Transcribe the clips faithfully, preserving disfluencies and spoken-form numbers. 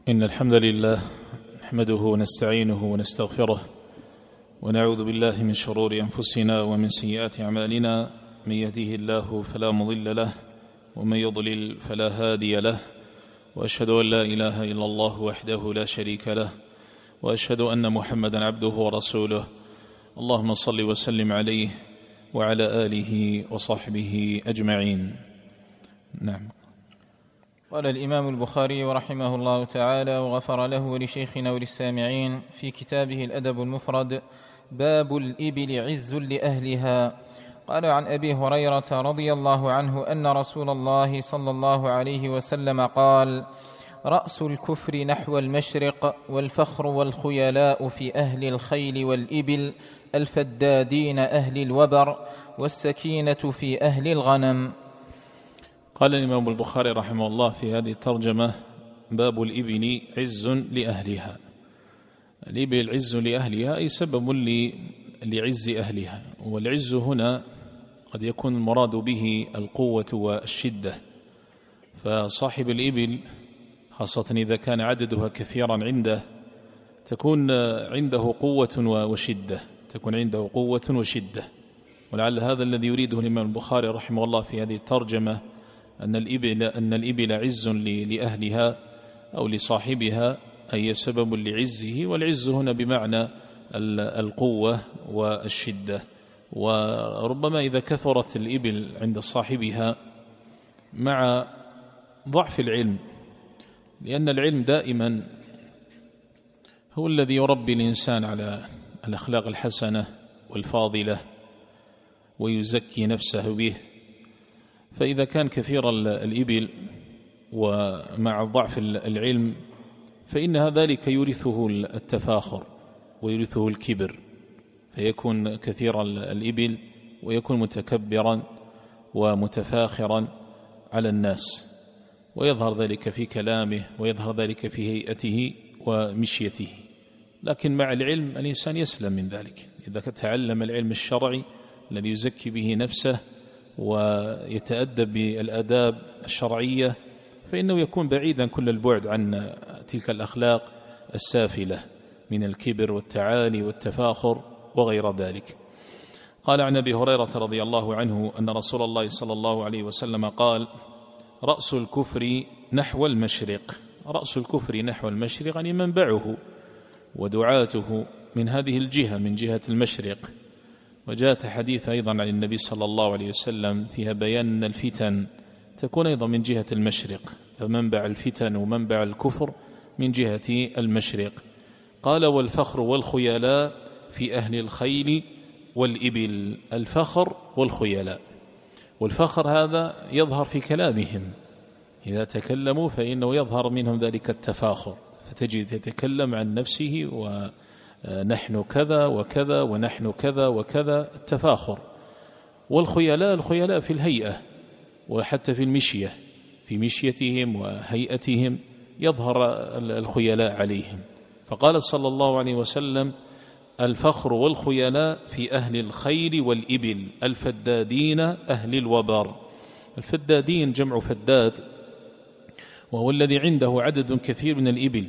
إن الحمد لله نحمده ونستعينه ونستغفره ونعوذ بالله من شرور أنفسنا ومن سيئات أعمالنا. من يهديه الله فلا مضل له ومن يضلل فلا هادي له، وأشهد أن لا إله إلا الله وحده لا شريك له، وأشهد أن محمدا عبده ورسوله. اللهم صل وسلم عليه وعلى آله وصحبه أجمعين. نعم. قال الإمام البخاري رحمه الله تعالى وغفر له ولشيخنا وللسامعين في كتابه الأدب المفرد: باب الإبل عز لأهلها. قال عن أبي هريرة رضي الله عنه أن رسول الله صلى الله عليه وسلم قال: رأس الكفر نحو المشرق، والفخر والخيلاء في أهل الخيل والإبل، الفدادين أهل الوبر، والسكينة في أهل الغنم. قال الإمام البخاري رحمه الله في هذه الترجمة: باب الإبل عز لأهلها. الإبل عز لأهلها أي سبب لعز أهلها، والعز هنا قد يكون المراد به القوة والشدة، فصاحب الإبل خاصة إذا كان عددها كثيرا عنده تكون عنده قوة وشدة تكون عنده قوة وشدة ولعل هذا الذي يريده الإمام البخاري رحمه الله في هذه الترجمة، أن الإبل, أن الإبل عز لأهلها أو لصاحبها، أي سبب لعزه. والعز هنا بمعنى القوة والشدة. وربما إذا كثرت الإبل عند صاحبها مع ضعف العلم، لأن العلم دائما هو الذي يربي الإنسان على الأخلاق الحسنة والفاضلة ويزكي نفسه به. فإذا كان كثير الإبل ومع ضعف العلم فإن ذلك يورثه التفاخر ويورثه الكبر، فيكون كثير الإبل ويكون متكبرا ومتفاخرا على الناس، ويظهر ذلك في كلامه ويظهر ذلك في هيئته ومشيته. لكن مع العلم الإنسان يسلم من ذلك، إذا تعلم العلم الشرعي الذي يزكي به نفسه ويتأدب بالآداب الشرعية فإنه يكون بعيدا كل البعد عن تلك الأخلاق السافلة من الكبر والتعالي والتفاخر وغير ذلك. قال عن أبي هريرة رضي الله عنه أن رسول الله صلى الله عليه وسلم قال: رأس الكفر نحو المشرق. رأس الكفر نحو المشرق يعني منبعه ودعاته من هذه الجهة، من جهة المشرق. وجاءت حديث أيضا عن النبي صلى الله عليه وسلم فيها بيان أن الفتن تكون أيضا من جهة المشرق، فمنبع الفتن ومنبع الكفر من جهة المشرق. قال: والفخر والخيلاء في أهل الخيل والإبل. الفخر والخيلاء، والفخر هذا يظهر في كلامهم، إذا تكلموا فإنه يظهر منهم ذلك التفاخر، فتجد يتكلم عن نفسه ونحن كذا وكذا ونحن كذا وكذا، التفاخر. والخيلاء، الخيلاء في الهيئة وحتى في المشية، في مشيتهم وهيئتهم يظهر الخيلاء عليهم. فقال صلى الله عليه وسلم: الفخر والخيلاء في أهل الخيل والإبل، الفدادين أهل الوبر. الفدادين جمع فداد، وهو الذي عنده عدد كثير من الإبل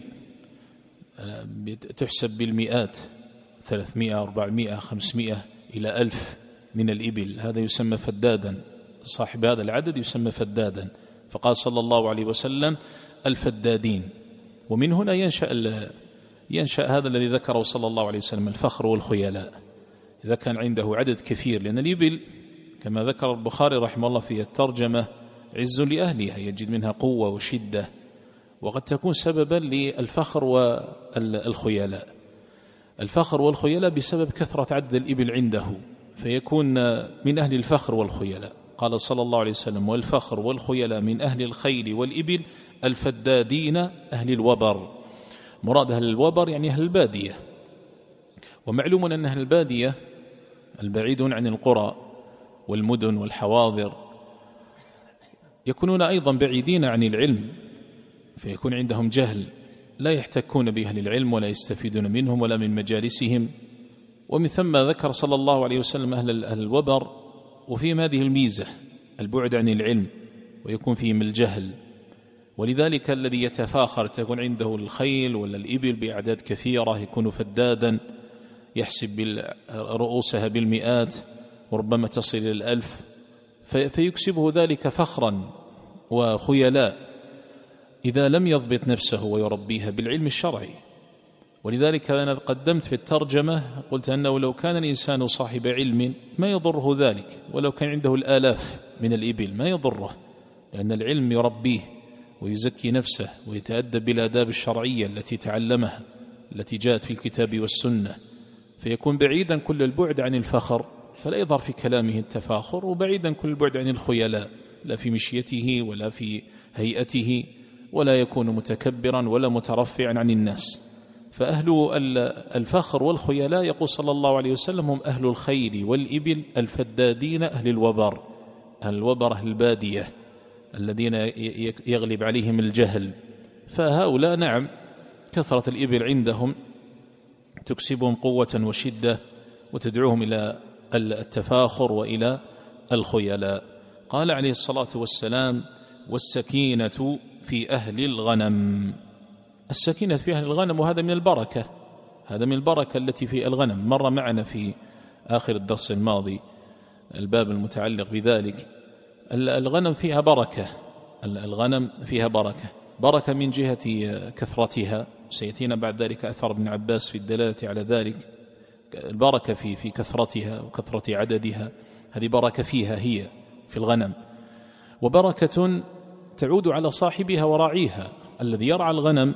تحسب بالمئات، ثلاثمائة أربعمائة خمسمائة إلى ألف من الإبل، هذا يسمى فدادا، صاحب هذا العدد يسمى فدادا. فقال صلى الله عليه وسلم: الفدادين. ومن هنا ينشأ ينشأ هذا الذي ذكره صلى الله عليه وسلم، الفخر والخيلاء، إذا كان عنده عدد كثير، لأن الإبل كما ذكر البخاري رحمه الله في الترجمة عز لأهلها، يجد منها قوة وشدة، وقد تكون سببا للفخر والخيلاء. الفخر والخيلاء بسبب كثرة عدد الإبل عنده، فيكون من أهل الفخر والخيلاء. قال صلى الله عليه وسلم: والفخر والخيلاء من أهل الخيل والإبل، الفدادين أهل الوبر. مراد أهل الوبر يعني أهل البادية، ومعلوم أن أهل البادية البعيدون عن القرى والمدن والحواضر يكونون أيضا بعيدين عن العلم، فيكون عندهم جهل، لا يحتكون بأهل العلم ولا يستفيدون منهم ولا من مجالسهم. ومن ثم ذكر صلى الله عليه وسلم أهل الوبر، وفيهم هذه الميزة البعد عن العلم، ويكون فيهم الجهل ولذلك الذي يتفاخر تكون عنده الخيل ولا الإبل بأعداد كثيرة، يكون فدادا يحسب رؤوسها بالمئات وربما تصل إلى الألف، فيكسبه ذلك فخرا وخيلاء إذا لم يضبط نفسه ويربيها بالعلم الشرعي. ولذلك أنا قدمت في الترجمة قلت أنه لو كان الإنسان صاحب علم ما يضره ذلك، ولو كان عنده الآلاف من الإبل ما يضره، لأن العلم يربيه ويزكي نفسه ويتأدب بالآداب الشرعية التي تعلمها التي جاءت في الكتاب والسنة، فيكون بعيدا كل البعد عن الفخر، فلا يظهر في كلامه التفاخر، وبعيدا كل البعد عن الخيلاء، لا في مشيته ولا في هيئته، ولا يكون متكبرا ولا مترفعا عن الناس. فأهل الفخر والخيلاء يقول صلى الله عليه وسلم هم أهل الخيل والإبل الفدادين أهل الوبر، أهل الوبر أهل البادية الذين يغلب عليهم الجهل. فهؤلاء نعم كثرة الإبل عندهم تكسبهم قوة وشدة وتدعوهم إلى التفاخر وإلى الخيلاء. قال عليه الصلاة والسلام: والسكينة في أهل الغنم. السكينة في أهل الغنم، وهذا من البركة، هذا من البركة التي في الغنم. مر معنا في آخر الدرس الماضي الباب المتعلق بذلك. الغنم فيها بركة، الغنم فيها بركة، بركة من جهة كثرتها، سيأتينا بعد ذلك أثر ابن عباس في الدلالة على ذلك. البركة في في كثرتها وكثرة عددها، هذه بركة فيها هي في الغنم. وبركة تعود على صاحبها وراعيها، الذي يرعى الغنم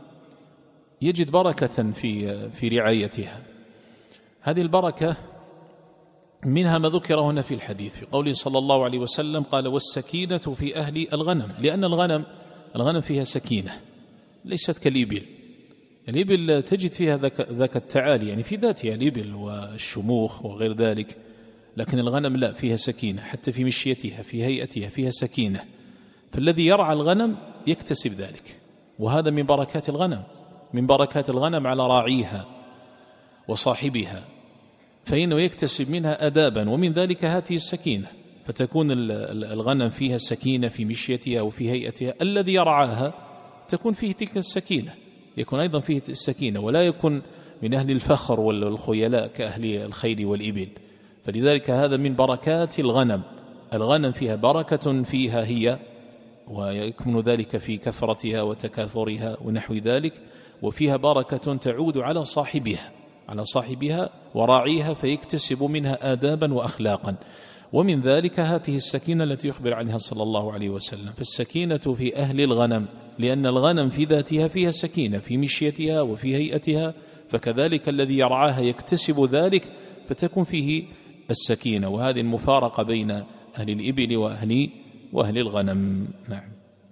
يجد بركة في في رعايتها. هذه البركة منها ما ذكر هنا في الحديث في قوله صلى الله عليه وسلم قال: والسكينة في أهل الغنم، لأن الغنم الغنم فيها سكينة ليست كالإبل. الإبل تجد فيها ذاك ذاك التعالي، يعني في ذاتها الإبل والشموخ وغير ذلك، لكن الغنم لا، فيها سكينة حتى في مشيتها في هيئتها فيها سكينة. فالذي يرعى الغنم يكتسب ذلك، وهذا من بركات الغنم، من بركات الغنم على راعيها وصاحبها، فإنه يكتسب منها أدابا، ومن ذلك هذه السكينة، فتكون الغنم فيها سكينة في مشيتها وفي هيئتها. الذي يرعاها تكون فيه تلك السكينة، يكون أيضا فيه السكينة، ولا يكون من أهل الفخر والخيلاء كأهل الخيل والإبل. فلذلك هذا من بركات الغنم، الغنم فيها بركة فيها هي، ويكمن ذلك في كثرتها وتكاثرها ونحو ذلك، وفيها بركة تعود على صاحبها على صاحبها وراعيها، فيكتسب منها آدابا وأخلاقا. ومن ذلك هذه السكينة التي يخبر عنها صلى الله عليه وسلم. فالسكينة في أهل الغنم، لأن الغنم في ذاتها فيها سكينة في مشيتها وفي هيئتها، فكذلك الذي يرعاها يكتسب ذلك، فتكون فيه السكينة. وهذه المفارقة بين أهل الإبل وأهل وأهل الغنم. نعم.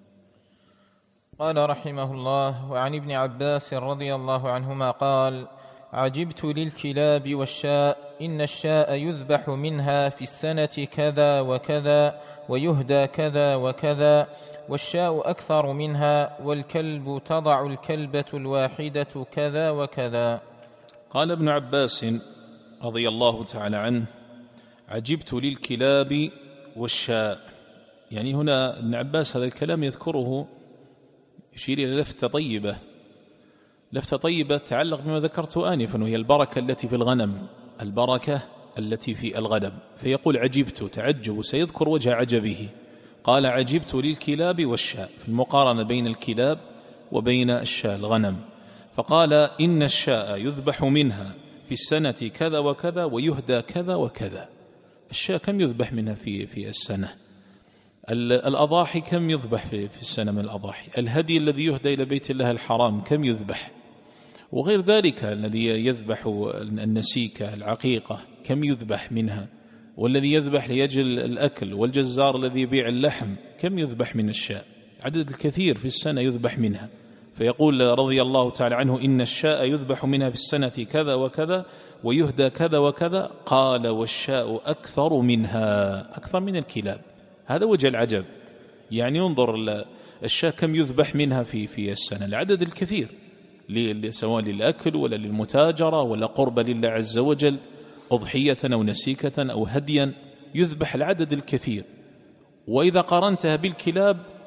قال رحمه الله: وعن ابن عباس رضي الله عنهما قال: عجبت للكلاب والشاء، إن الشاء يذبح منها في السنة كذا وكذا، ويهدى كذا وكذا، والشاء أكثر منها، والكلب تضع الكلبة الواحدة كذا وكذا. قال ابن عباس رضي الله تعالى عنه: عجبت للكلاب والشاء. يعني هنا ابن عباس هذا الكلام يذكره يشير إلى لفتة طيبة، لفتة طيبة تعلق بما ذكرت آنفا، وهي البركة التي في الغنم، البركة التي في الغنم. فيقول عجبت، تعجب، سيذكر وجه عجبه. قال: عجبت للكلاب والشاء، في المقارنة بين الكلاب وبين الشاء الغنم. فقال: إن الشاء يذبح منها في السنة كذا وكذا، ويهدى كذا وكذا. الشاء كم يذبح منها في في السنة؟ الأضاحي كم يذبح في في السنة من الأضاحي؟ الهدي الذي يهدى إلى بيت الله الحرام كم يذبح؟ وغير ذلك الذي يذبح النسيكة العقيقة كم يذبح منها؟ والذي يذبح ليجل الأكل، والجزار الذي يبيع اللحم كم يذبح من الشاء؟ عدد الكثير في السنة يذبح منها. فيقول رضي الله تعالى عنه: إن الشاء يذبح منها في السنة كذا وكذا، ويهدى كذا وكذا. قال: والشاء أكثر منها، أكثر من الكلاب. هذا وجه العجب، يعني انظر الشاة كم يذبح منها في في السنة، العدد الكثير، سواء للأكل ولا للمتاجرة ولا قرب لله عز وجل، أضحية أو نسيكة أو هديا، يذبح العدد الكثير. وإذا قارنتها بالكلاب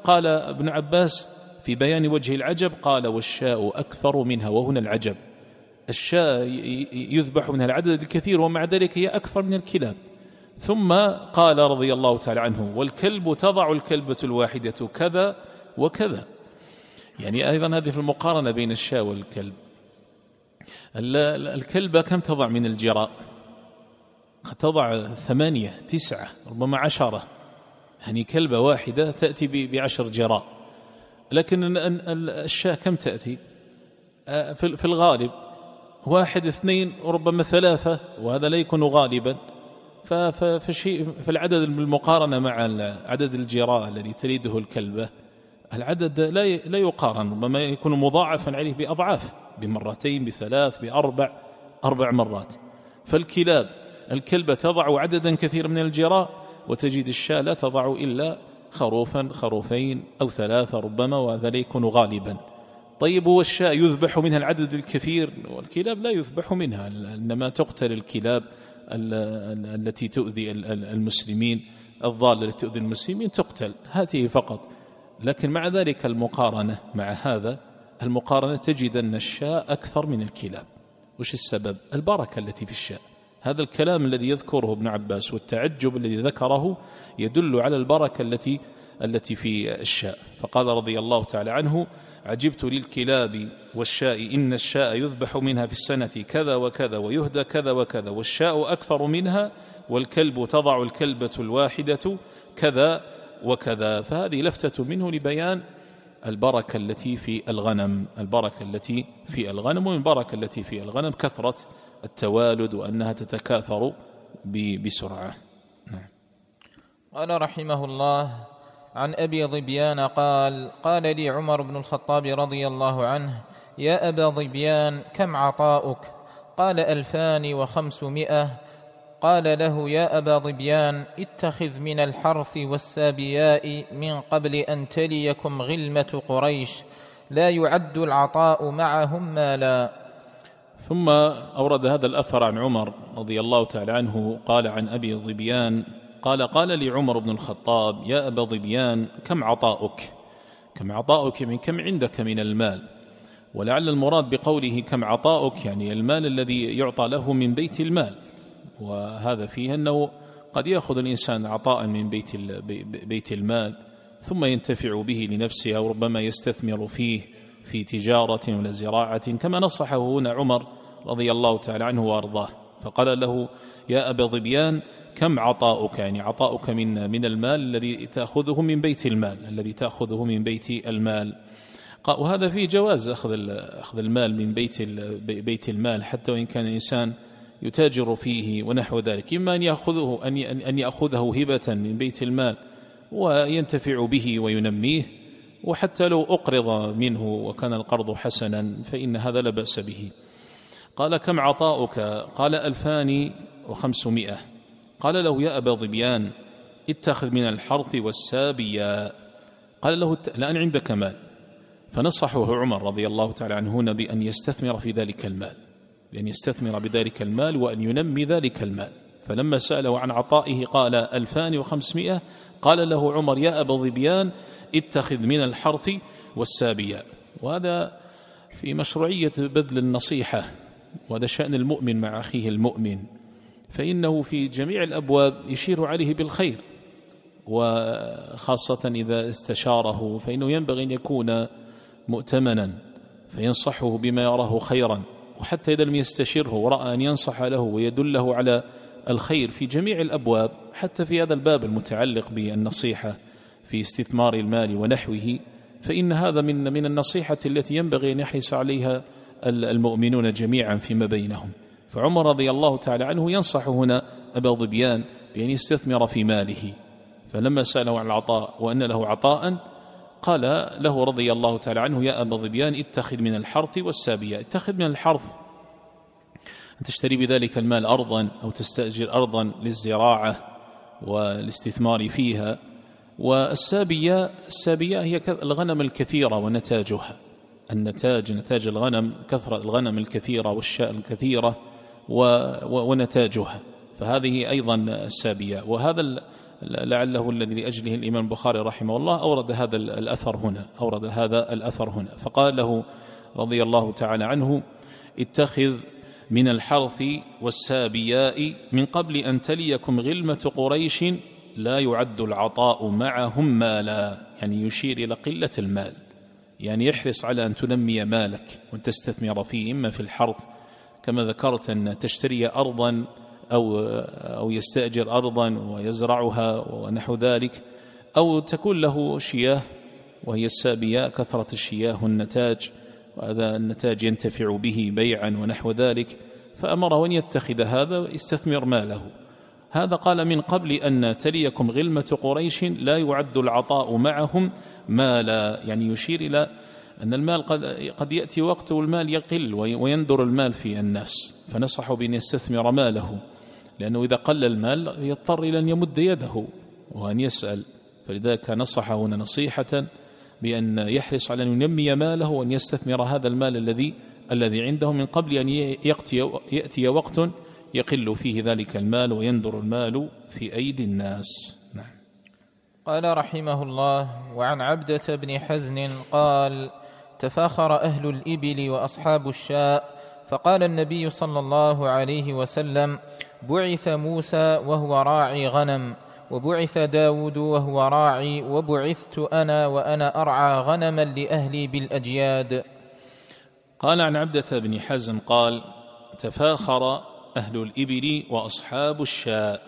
قال ابن عباس في بيان وجه العجب قال والشاء أكثر منها، وهنا العجب، الشاء يذبح منها العدد الكثير ومع ذلك هي أكثر من الكلاب. ثم قال رضي الله تعالى عنه والكلب تضع الكلبة الواحدة كذا وكذا، يعني أيضا هذه في المقارنة بين الشاء والكلب. الكلبة كم تضع من الجراء؟ تضع ثمانية تسعة ربما عشرة، يعني كلبة واحدة تأتي بعشر جراء. لكن الشاة كم تأتي؟ في الغالب واحد اثنين وربما ثلاثة، وهذا لا يكون غالبا. فشيء في العدد بالمقارنة مع عدد الجراء الذي تلده الكلبة، العدد لا يقارن، ربما يكون مضاعفا عليه بأضعاف، بمرتين بثلاث بأربع أربع مرات. فالكلاب الكلبة تضع عددا كثيرا من الجراء، وتجد الشاة لا تضع إلا خروفا خروفين أو ثلاثة ربما، وهذا لا يكون غالبا. طيب والشاة يذبح منها العدد الكثير، والكلاب لا يذبح منها، إنما تقتل الكلاب التي تؤذي المسلمين، الضالة التي تؤذي المسلمين تقتل، هذه فقط. لكن مع ذلك المقارنة مع هذا المقارنة تجد أن الشاة أكثر من الكلاب. وش السبب؟ البركة التي في الشاة. هذا الكلام الذي يذكره ابن عباس والتعجب الذي ذكره يدل على البركة التي التي في الشاء. فقال رضي الله تعالى عنه عجبت للكلاب والشاء إن الشاء يذبح منها في السنة كذا وكذا ويهدى كذا وكذا، والشاء أكثر منها، والكلب تضع الكلبة الواحدة كذا وكذا. فهذه لفتة منه لبيان البركة التي في الغنم، البركة التي في الغنم. ومن البركة التي في الغنم كثرة التوالد وأنها تتكاثر بسرعة. نعم. قال رحمه الله عن أبي ظبيان قال قال لي عمر بن الخطاب رضي الله عنه يا أبا ظبيان كم عطاؤك؟ قال ألفان وخمسمائة. قال له يا أبا ظبيان اتخذ من الحرث والسابياء من قبل أن تليكم غلمة قريش، لا يعد العطاء معهم مالا. ثم أورد هذا الأثر عن عمر رضي الله تعالى عنه قال عن أبي ظبيان قال قال لي عمر بن الخطاب يا أبا ظبيان كم عطاؤك؟ كم عطاؤك من كم عندك من المال، ولعل المراد بقوله كم عطاؤك يعني المال الذي يعطى له من بيت المال، وهذا فيه أنه قد يأخذ الإنسان عطاء من بيت بيت المال ثم ينتفع به لنفسه، أو ربما يستثمر فيه في تجارة ولا زراعة، كما نصحه هنا عمر رضي الله تعالى عنه وأرضاه. فقال له يا أبا ظبيان كم عطاؤك؟ يعني عطاؤك من من المال الذي تأخذه من بيت المال الذي تأخذه من بيت المال. وهذا فيه جواز أخذ أخذ المال من بيت بيت المال حتى وإن كان الإنسان يتاجر فيه ونحو ذلك، إما أن يأخذه أن أن يأخذه هبة من بيت المال وينتفع به وينميه، وحتى لو أقرض منه وكان القرض حسنا فإن هذا لا بأس به. قال كم عطاؤك؟ قال ألفان وخمسمائة. قال له يا أبا ظبيان اتخذ من الحرث والسابياء. قال له الآن عندك مال، فنصحه عمر رضي الله تعالى عنه هنا بأن يستثمر في ذلك المال، بأن يستثمر بذلك المال وأن ينمي ذلك المال. فلما سأله عن عطائه قال ألفان وخمسمائة. قال له عمر يا أبا ظبيان اتخذ من الحرث والسابياء. وهذا في مشروعية بذل النصيحة، وهذا شأن المؤمن مع أخيه المؤمن، فإنه في جميع الأبواب يشير عليه بالخير، وخاصة إذا استشاره فإنه ينبغي أن يكون مؤتمنا فينصحه بما يراه خيرا، وحتى إذا لم يستشره ورأى أن ينصح له ويدله على الخير في جميع الأبواب، حتى في هذا الباب المتعلق بالنصيحة في استثمار المال ونحوه، فإن هذا من من النصيحة التي ينبغي أن يحرص عليها المؤمنون جميعا فيما بينهم. فعمر رضي الله تعالى عنه ينصح هنا أبا ظبيان بأن يستثمر في ماله. فلما سأله عن العطاء وأن له عطاء قال له رضي الله تعالى عنه يا أبا ظبيان اتخذ من الحرث والسابياء. اتخذ من الحرث أن تشتري بذلك المال أرضا أو تستأجر أرضا للزراعة والاستثمار فيها. والسابياء السابياء هي الغنم الكثيرة ونتاجها، النتاج نتاج الغنم، كثرة الغنم الكثيرة والشاء الكثيرة ونتاجها، فهذه أيضا السابياء. وهذا لعله الذي لأجله الإمام البخاري رحمه الله أورد هذا الأثر هنا أورد هذا الأثر هنا فقال له رضي الله تعالى عنه: اتخذ من الحرث والسابياء من قبل أن تليكم غلمة قريش لا يعد العطاء معهم مالا، يعني يشير إلى قلة المال، يعني يحرص على أن تنمي مالك وتستثمر فيه، إما في الحرث كما ذكرت أن تشتري أرضا أو, أو يستأجر أرضا ويزرعها ونحو ذلك، أو تكون له شياه وهي السابياء كثرة الشياه والنتاج، وهذا النتاج ينتفع به بيعا ونحو ذلك، فأمره أن يتخذ هذا ويستثمر ماله. هذا قال من قبل أن تليكم غلمة قريش لا يعد العطاء معهم مالا، يعني يشير إلى أن المال قد, قد يأتي وقت والمال يقل ويندر المال في الناس، فنصحه بأن يستثمر ماله، لأنه إذا قل المال يضطر إلى أن يمد يده وأن يسأل، فلذلك نصحه هنا نصيحة بأن يحرص على أن ينمي ماله وأن يستثمر هذا المال الذي الذي عنده من قبل أن يأتي, يأتي وقت يقل فيه ذلك المال ويندر المال في أيدي الناس. نعم. قال رحمه الله: وعن عبدة بن حزن قال: تفاخر أهل الإبل وأصحاب الشاء، فقال النبي صلى الله عليه وسلم: بعث موسى وهو راعي غنم، وبعث داود وهو راعي، وبعثت أنا وأنا أرعى غنما لأهلي بالأجياد. قال عن عبدة بن حزن قال: تفاخر أهل الإبل وأصحاب الشاء.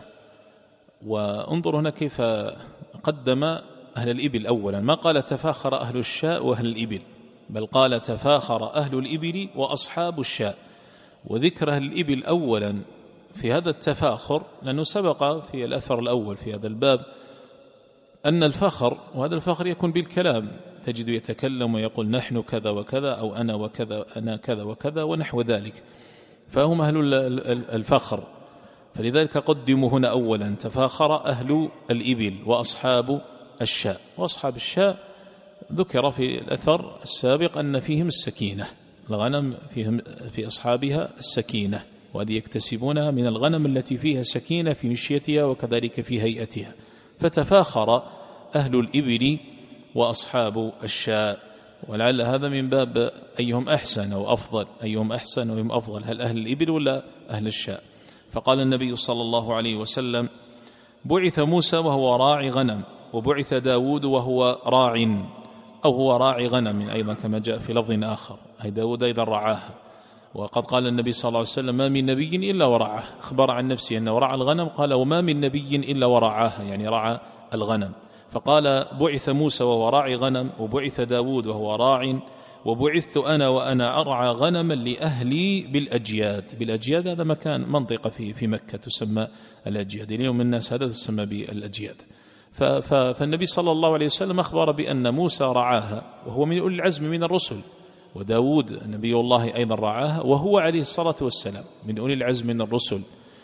وانظر هنا كيف قدم أهل الإبل أولا، ما قال تفاخر أهل الشاء وأهل الإبل، بل قال تفاخر أهل الإبل وأصحاب الشاء، وذكر أهل الإبل أولا في هذا التفاخر لأنه سبق في الأثر الأول في هذا الباب أن الفخر، وهذا الفخر يكون بالكلام، تجد يتكلم ويقول نحن كذا وكذا أو أنا وكذا أنا كذا وكذا ونحو ذلك، فهم أهل الفخر، فلذلك قدموا هنا أولا تفاخر أهل الإبل وأصحاب الشاء. وأصحاب الشاء ذكر في الأثر السابق أن فيهم السكينة، الغنم فيهم في أصحابها السكينة، وهذه يكتسبونها من الغنم التي فيها سكينة في مشيتها وكذلك في هيئتها. فتفاخر أهل الإبل وأصحاب الشاء، ولعل هذا من باب أيهم أحسن أو أفضل، أيهم أحسن وأيهم أفضل، هل أهل الإبل ولا أهل الشاء؟ فقال النبي صلى الله عليه وسلم: بعث موسى وهو راعي غنم، وبعث داود وهو راع، أو هو راعي غنم أيضا كما جاء في لفظ آخر، أي داود أيضا رعاها. وقد قال النبي صلى الله عليه وسلم: ما من نبي إلا ورعاه، أخبر عن نفسه أنه رعى الغنم، قال: وما من نبي إلا ورعاها، يعني رعى الغنم. فقال: بعث موسى وهو راعي غنم، وبعث داود وهو راع، وبعثت أنا وأنا أرعى غنما لأهلي بالأجياد. بالأجياد هذا مكان منطقة في في مكة تسمى الأجياد، اليوم الناس هذا تسمى بالأجياد. فالنبي صلى الله عليه وسلم أخبر بأن موسى رعاها وهو من أولي العزم من الرسل، وداود نبي الله أيضا رعاها وهو عليه الصلاة والسلام من أولي العزم من الرسل،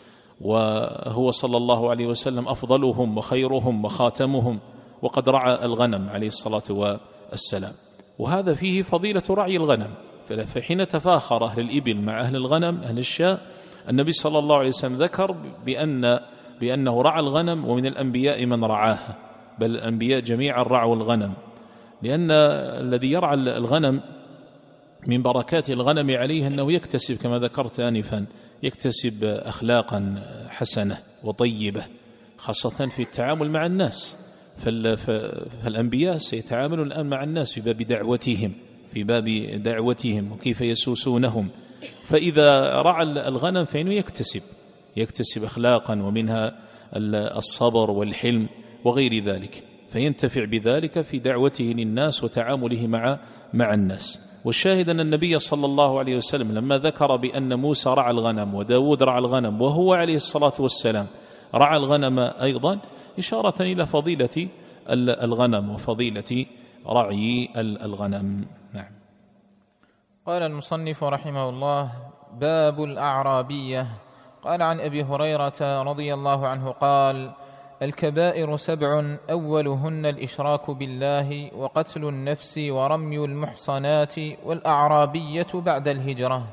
وهو صلى الله عليه وسلم أفضلهم وخيرهم وخاتمهم، وقد رعى الغنم عليه الصلاة والسلام. وهذا فيه فضيلة رعي الغنم، فحين تفاخر أهل الإبل مع أهل الغنم أهل الشاء، النبي صلى الله عليه وسلم ذكر بأن بأنه رعى الغنم، ومن الأنبياء من رعاها، بل الأنبياء جميعا رعوا الغنم، لأن الذي يرعى الغنم من بركات الغنم عليه أنه يكتسب كما ذكرت آنفا، يكتسب أخلاقا حسنة وطيبة، خاصة في التعامل مع الناس. فالأنبياء سيتعاملون الآن مع الناس في باب دعوتهم في باب دعوتهم وكيف يسوسونهم، فإذا رعى الغنم فإنه يكتسب يكتسب أخلاقا، ومنها الصبر والحلم وغير ذلك، فينتفع بذلك في دعوته للناس وتعامله مع مع الناس. والشاهد أن النبي صلى الله عليه وسلم لما ذكر بأن موسى رعى الغنم وداود رعى الغنم وهو عليه الصلاة والسلام رعى الغنم أيضا، إشارة إلى فضيلة الغنم وفضيلة رعي الغنم. نعم. قال المصنف رحمه الله: باب الأعرابية. قال عن أبي هريرة رضي الله عنه قال: الكبائر سبع، أولهن الإشراك بالله، وقتل النفس، ورمي المحصنات، والأعرابية بعد الهجرة.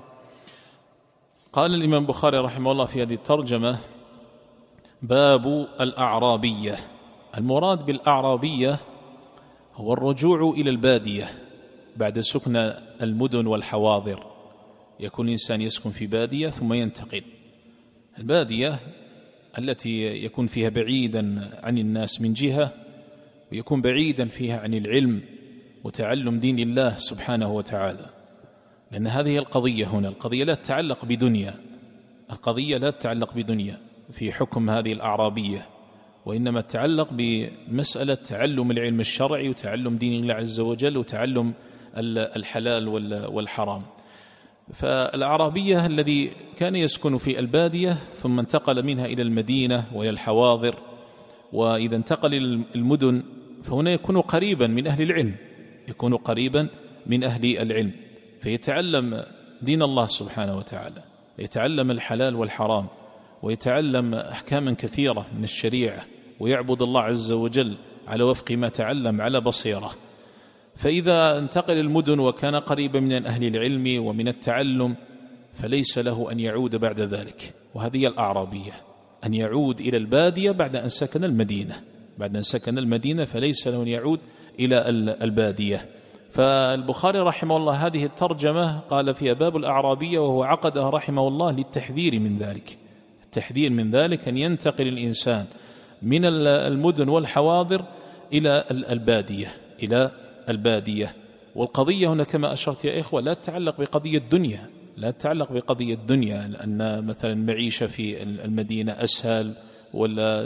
قال الإمام البخاري رحمه الله في هذه الترجمة: باب الأعرابية. المراد بالأعرابية هو الرجوع إلى البادية بعد سكن المدن والحواضر. يكون الإنسان يسكن في بادية ثم ينتقل. البادية التي يكون فيها بعيدا عن الناس من جهة، ويكون بعيدا فيها عن العلم وتعلم دين الله سبحانه وتعالى، لأن هذه القضية هنا القضية لا تتعلق بدنيا، القضية لا تتعلق بدنيا في حكم هذه الأعرابية، وإنما تتعلق بمسألة تعلم العلم الشرعي وتعلم دين الله عز وجل وتعلم الحلال والحرام. فالأعرابية الذي كان يسكن في البادية ثم انتقل منها إلى المدينة وإلى الحواضر، وإذا انتقل إلى المدن فهنا يكون قريبا من أهل العلم، يكون قريبا من أهل العلم، فيتعلم دين الله سبحانه وتعالى، يتعلم الحلال والحرام، ويتعلم أحكاما كثيرة من الشريعة، ويعبد الله عز وجل على وفق ما تعلم على بصيرة. فإذا انتقل المدن وكان قريبا من أهل العلم ومن التعلم فليس له أن يعود بعد ذلك، وهذه الأعرابية، أن يعود إلى البادية بعد أن سكن المدينة، بعد أن سكن المدينة فليس له أن يعود إلى البادية. فالبخاري رحمه الله هذه الترجمة قال فيها باب الأعرابية، وهو عقدها رحمه الله للتحذير من ذلك، التحذير من ذلك أن ينتقل الإنسان من المدن والحواضر إلى البادية، إلى البادية. والقضية هنا كما أشرت يا إخوة لا تتعلق بقضية الدنيا، لا تتعلق بقضية الدنيا، لأن مثلا المعيشة في المدينة أسهل، ولا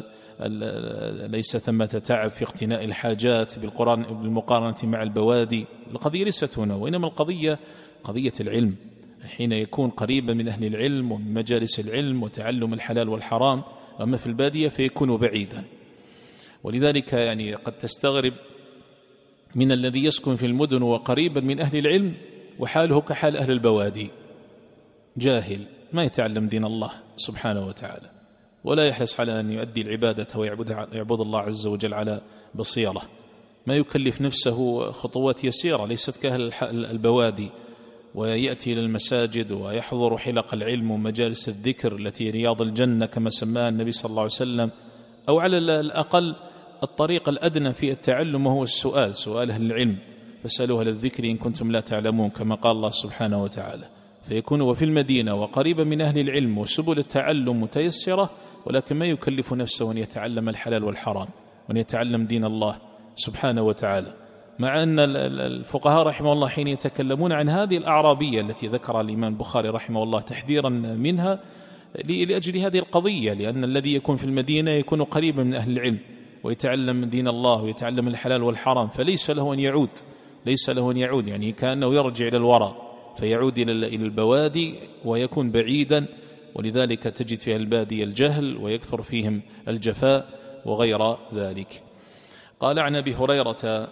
ليس ثمة تعب في اقتناء الحاجات بالقرآن بالمقارنة مع البوادي. القضية ليست هنا، وإنما القضية قضية العلم، حين يكون قريبا من أهل العلم ومن مجالس العلم وتعلم الحلال والحرام. أما في البادية فيكون بعيدا. ولذلك يعني قد تستغرب من الذي يسكن في المدن وقريبا من أهل العلم وحاله كحال أهل البوادي، جاهل ما يتعلم دين الله سبحانه وتعالى، ولا يحرص على أن يؤدي العبادة ويعبد الله عز وجل على بصيرة، ما يكلف نفسه خطوات يسيرة ليست كأهل البوادي، ويأتي إلى المساجد ويحضر حلق العلم ومجالس الذكر التي رياض الجنة كما سماها النبي صلى الله عليه وسلم، أو على الأقل الطريق الأدنى في التعلم وهو السؤال، سؤال أهل العلم، فاسألوا أهل الذكر إن كنتم لا تعلمون كما قال الله سبحانه وتعالى. فيكون وفي المدينة وقريبا من أهل العلم وسبل التعلم متيسرة، ولكن ما يكلف نفسه أن يتعلم الحلال والحرام وأن يتعلم دين الله سبحانه وتعالى. مع أن الفقهاء رحمه الله حين يتكلمون عن هذه الأعرابية التي ذكرها الإمام البخاري رحمه الله تحذيرا منها لأجل هذه القضية، لأن الذي يكون في المدينة يكون قريبا من أهل العلم ويتعلم دين الله ويتعلم الحلال والحرام، فليس له أن يعود، ليس له أن يعود يعني كأنه يرجع إلى الوراء فيعود إلى البوادي ويكون بعيدا. ولذلك تجد في البادية الجهل ويكثر فيهم الجفاء وغير ذلك. قال عن أبي هريرة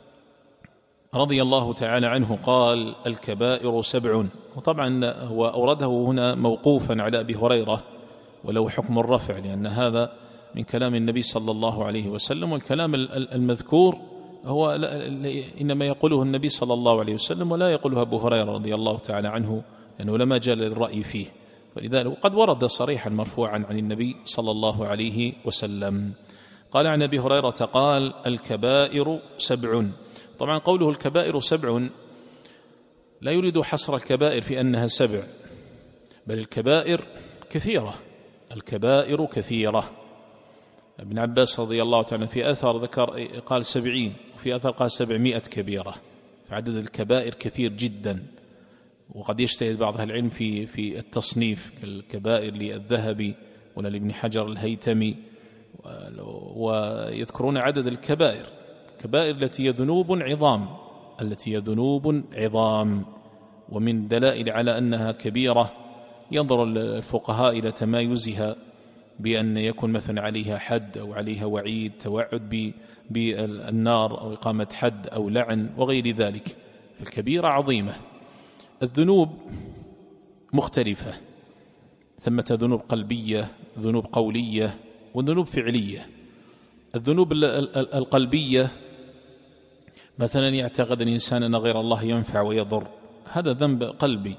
رضي الله تعالى عنه قال الكبائر سبع، وطبعا هو أورده هنا موقوفا على أبي هريرة ولو حكم الرفع، لأن هذا من كلام النبي صلى الله عليه وسلم، والكلام المذكور هو إنما يقوله النبي صلى الله عليه وسلم ولا يقوله أبو هريرة رضي الله تعالى عنه، لأنه لا مجال للرأي فيه، ولذلك وقد ورد صريحا مرفوعا عن النبي صلى الله عليه وسلم. قال عن أبي هريرة قال الكبائر سبع. طبعا قوله الكبائر سبع لا يريد حصر الكبائر في أنها سبع، بل الكبائر كثيرة، الكبائر كثيرة. ابن عباس رضي الله تعالى في أثر ذكر قال سبعين، وفي أثر قال سبعمائة كبيرة، فعدد الكبائر كثير جدا. وقد يجتهد بعض أهل العلم في في التصنيف كالكبائر للذهبي ولا لابن حجر الهيتمي، ويذكرون عدد الكبائر، الكبائر التي هي ذنوب عظام، التي هي ذنوب عظام. ومن دلائل على أنها كبيرة ينظر الفقهاء إلى تمايزها بأن يكون مثلا عليها حد أو عليها وعيد توعد بالنار أو إقامة حد أو لعن وغير ذلك، فالكبيرة عظيمة. الذنوب مختلفة، ثمة ذنوب قلبية، ذنوب قولية، وذنوب فعلية. الذنوب القلبية مثلا يعتقد الإنسان أن غير الله ينفع ويضر، هذا ذنب قلبي.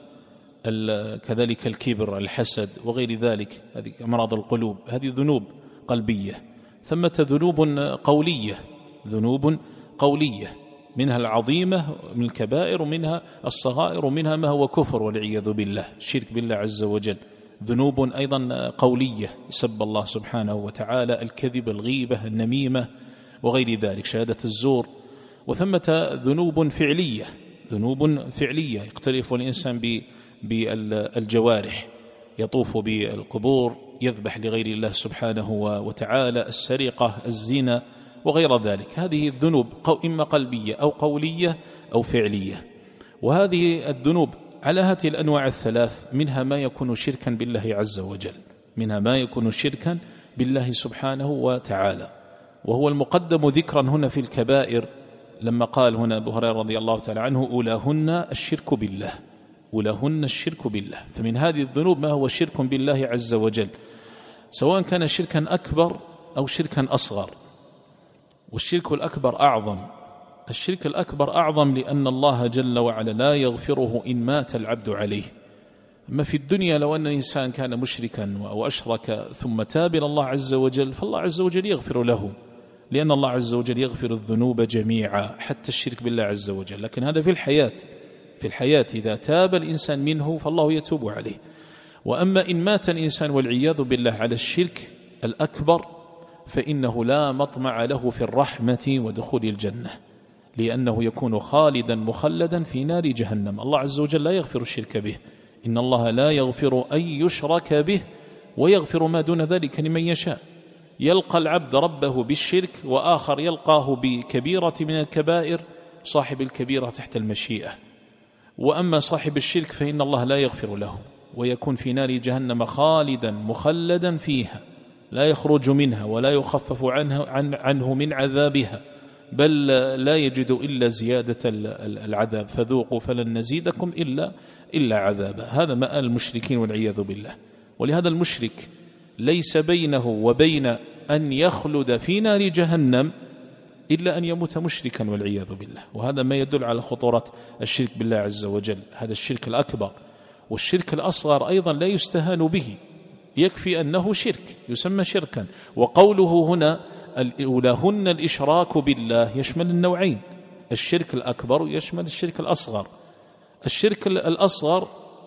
كذلك الكبر، الحسد وغير ذلك، هذه أمراض القلوب، هذه ذنوب قلبية. ثمة ذنوب قولية، ذنوب قولية منها العظيمة من الكبائر ومنها الصغائر ومنها ما هو كفر والعياذ بالله، الشرك بالله عز وجل. ذنوب أيضا قولية، سب الله سبحانه وتعالى، الكذب، الغيبة، النميمة وغير ذلك، شهادة الزور. وثمة ذنوب فعلية، ذنوب فعلية يقترف الإنسان بالجوارح، يطوف بالقبور، يذبح لغير الله سبحانه وتعالى، السرقة، الزنا وغير ذلك. هذه الذنوب إما قلبية أو قولية أو فعلية. وهذه الذنوب على هذه الأنواع الثلاث منها ما يكون شركا بالله عز وجل، منها ما يكون شركا بالله سبحانه وتعالى، وهو المقدم ذكرا هنا في الكبائر، لما قال هنا أبو هريرة رضي الله تعالى عنه: أولاهن الشرك بالله، أولاهن الشرك بالله. فمن هذه الذنوب ما هو شرك بالله عز وجل، سواء كان شركا أكبر أو شركا أصغر. والشرك الأكبر أعظم، الشرك الأكبر أعظم لأن الله جل وعلا لا يغفره إن مات العبد عليه. أما في الدنيا لو أن الإنسان كان مشركا أو أشرك ثم تاب إلى الله عز وجل فالله عز وجل يغفر له، لأن الله عز وجل يغفر الذنوب جميعا حتى الشرك بالله عز وجل. لكن هذا في الحياة، في الحياة إذا تاب الإنسان منه فالله يتوب عليه. وأما إن مات الإنسان والعياذ بالله على الشرك الأكبر فإنه لا مطمع له في الرحمة ودخول الجنة، لأنه يكون خالدا مخلدا في نار جهنم. الله عز وجل لا يغفر الشرك به، إن الله لا يغفر أن يشرك به ويغفر ما دون ذلك لمن يشاء. يلقى العبد ربه بالشرك، وآخر يلقاه بكبيرة من الكبائر، صاحب الكبيرة تحت المشيئة. وأما صاحب الشرك فإن الله لا يغفر له، ويكون في نار جهنم خالدا مخلدا فيها، لا يخرج منها ولا يخفف عنه, عنه من عذابها، بل لا يجد إلا زيادة العذاب، فذوقوا فلن نزيدكم إلا, إلا عذابا. هذا مآل المشركين والعياذ بالله. ولهذا المشرك ليس بينه وبين أن يخلد في نار جهنم إلا أن يموت مشركا والعياذ بالله. وهذا ما يدل على خطورة الشرك بالله عز وجل، هذا الشرك الأكبر. والشرك الأصغر أيضا لا يستهان به، يكفي أنه شرك، يسمى شركا. وقوله هنا أولاهن الإشراك بالله يشمل النوعين، الشرك الأكبر يشمل الشرك الأصغر. الشرك الأصغر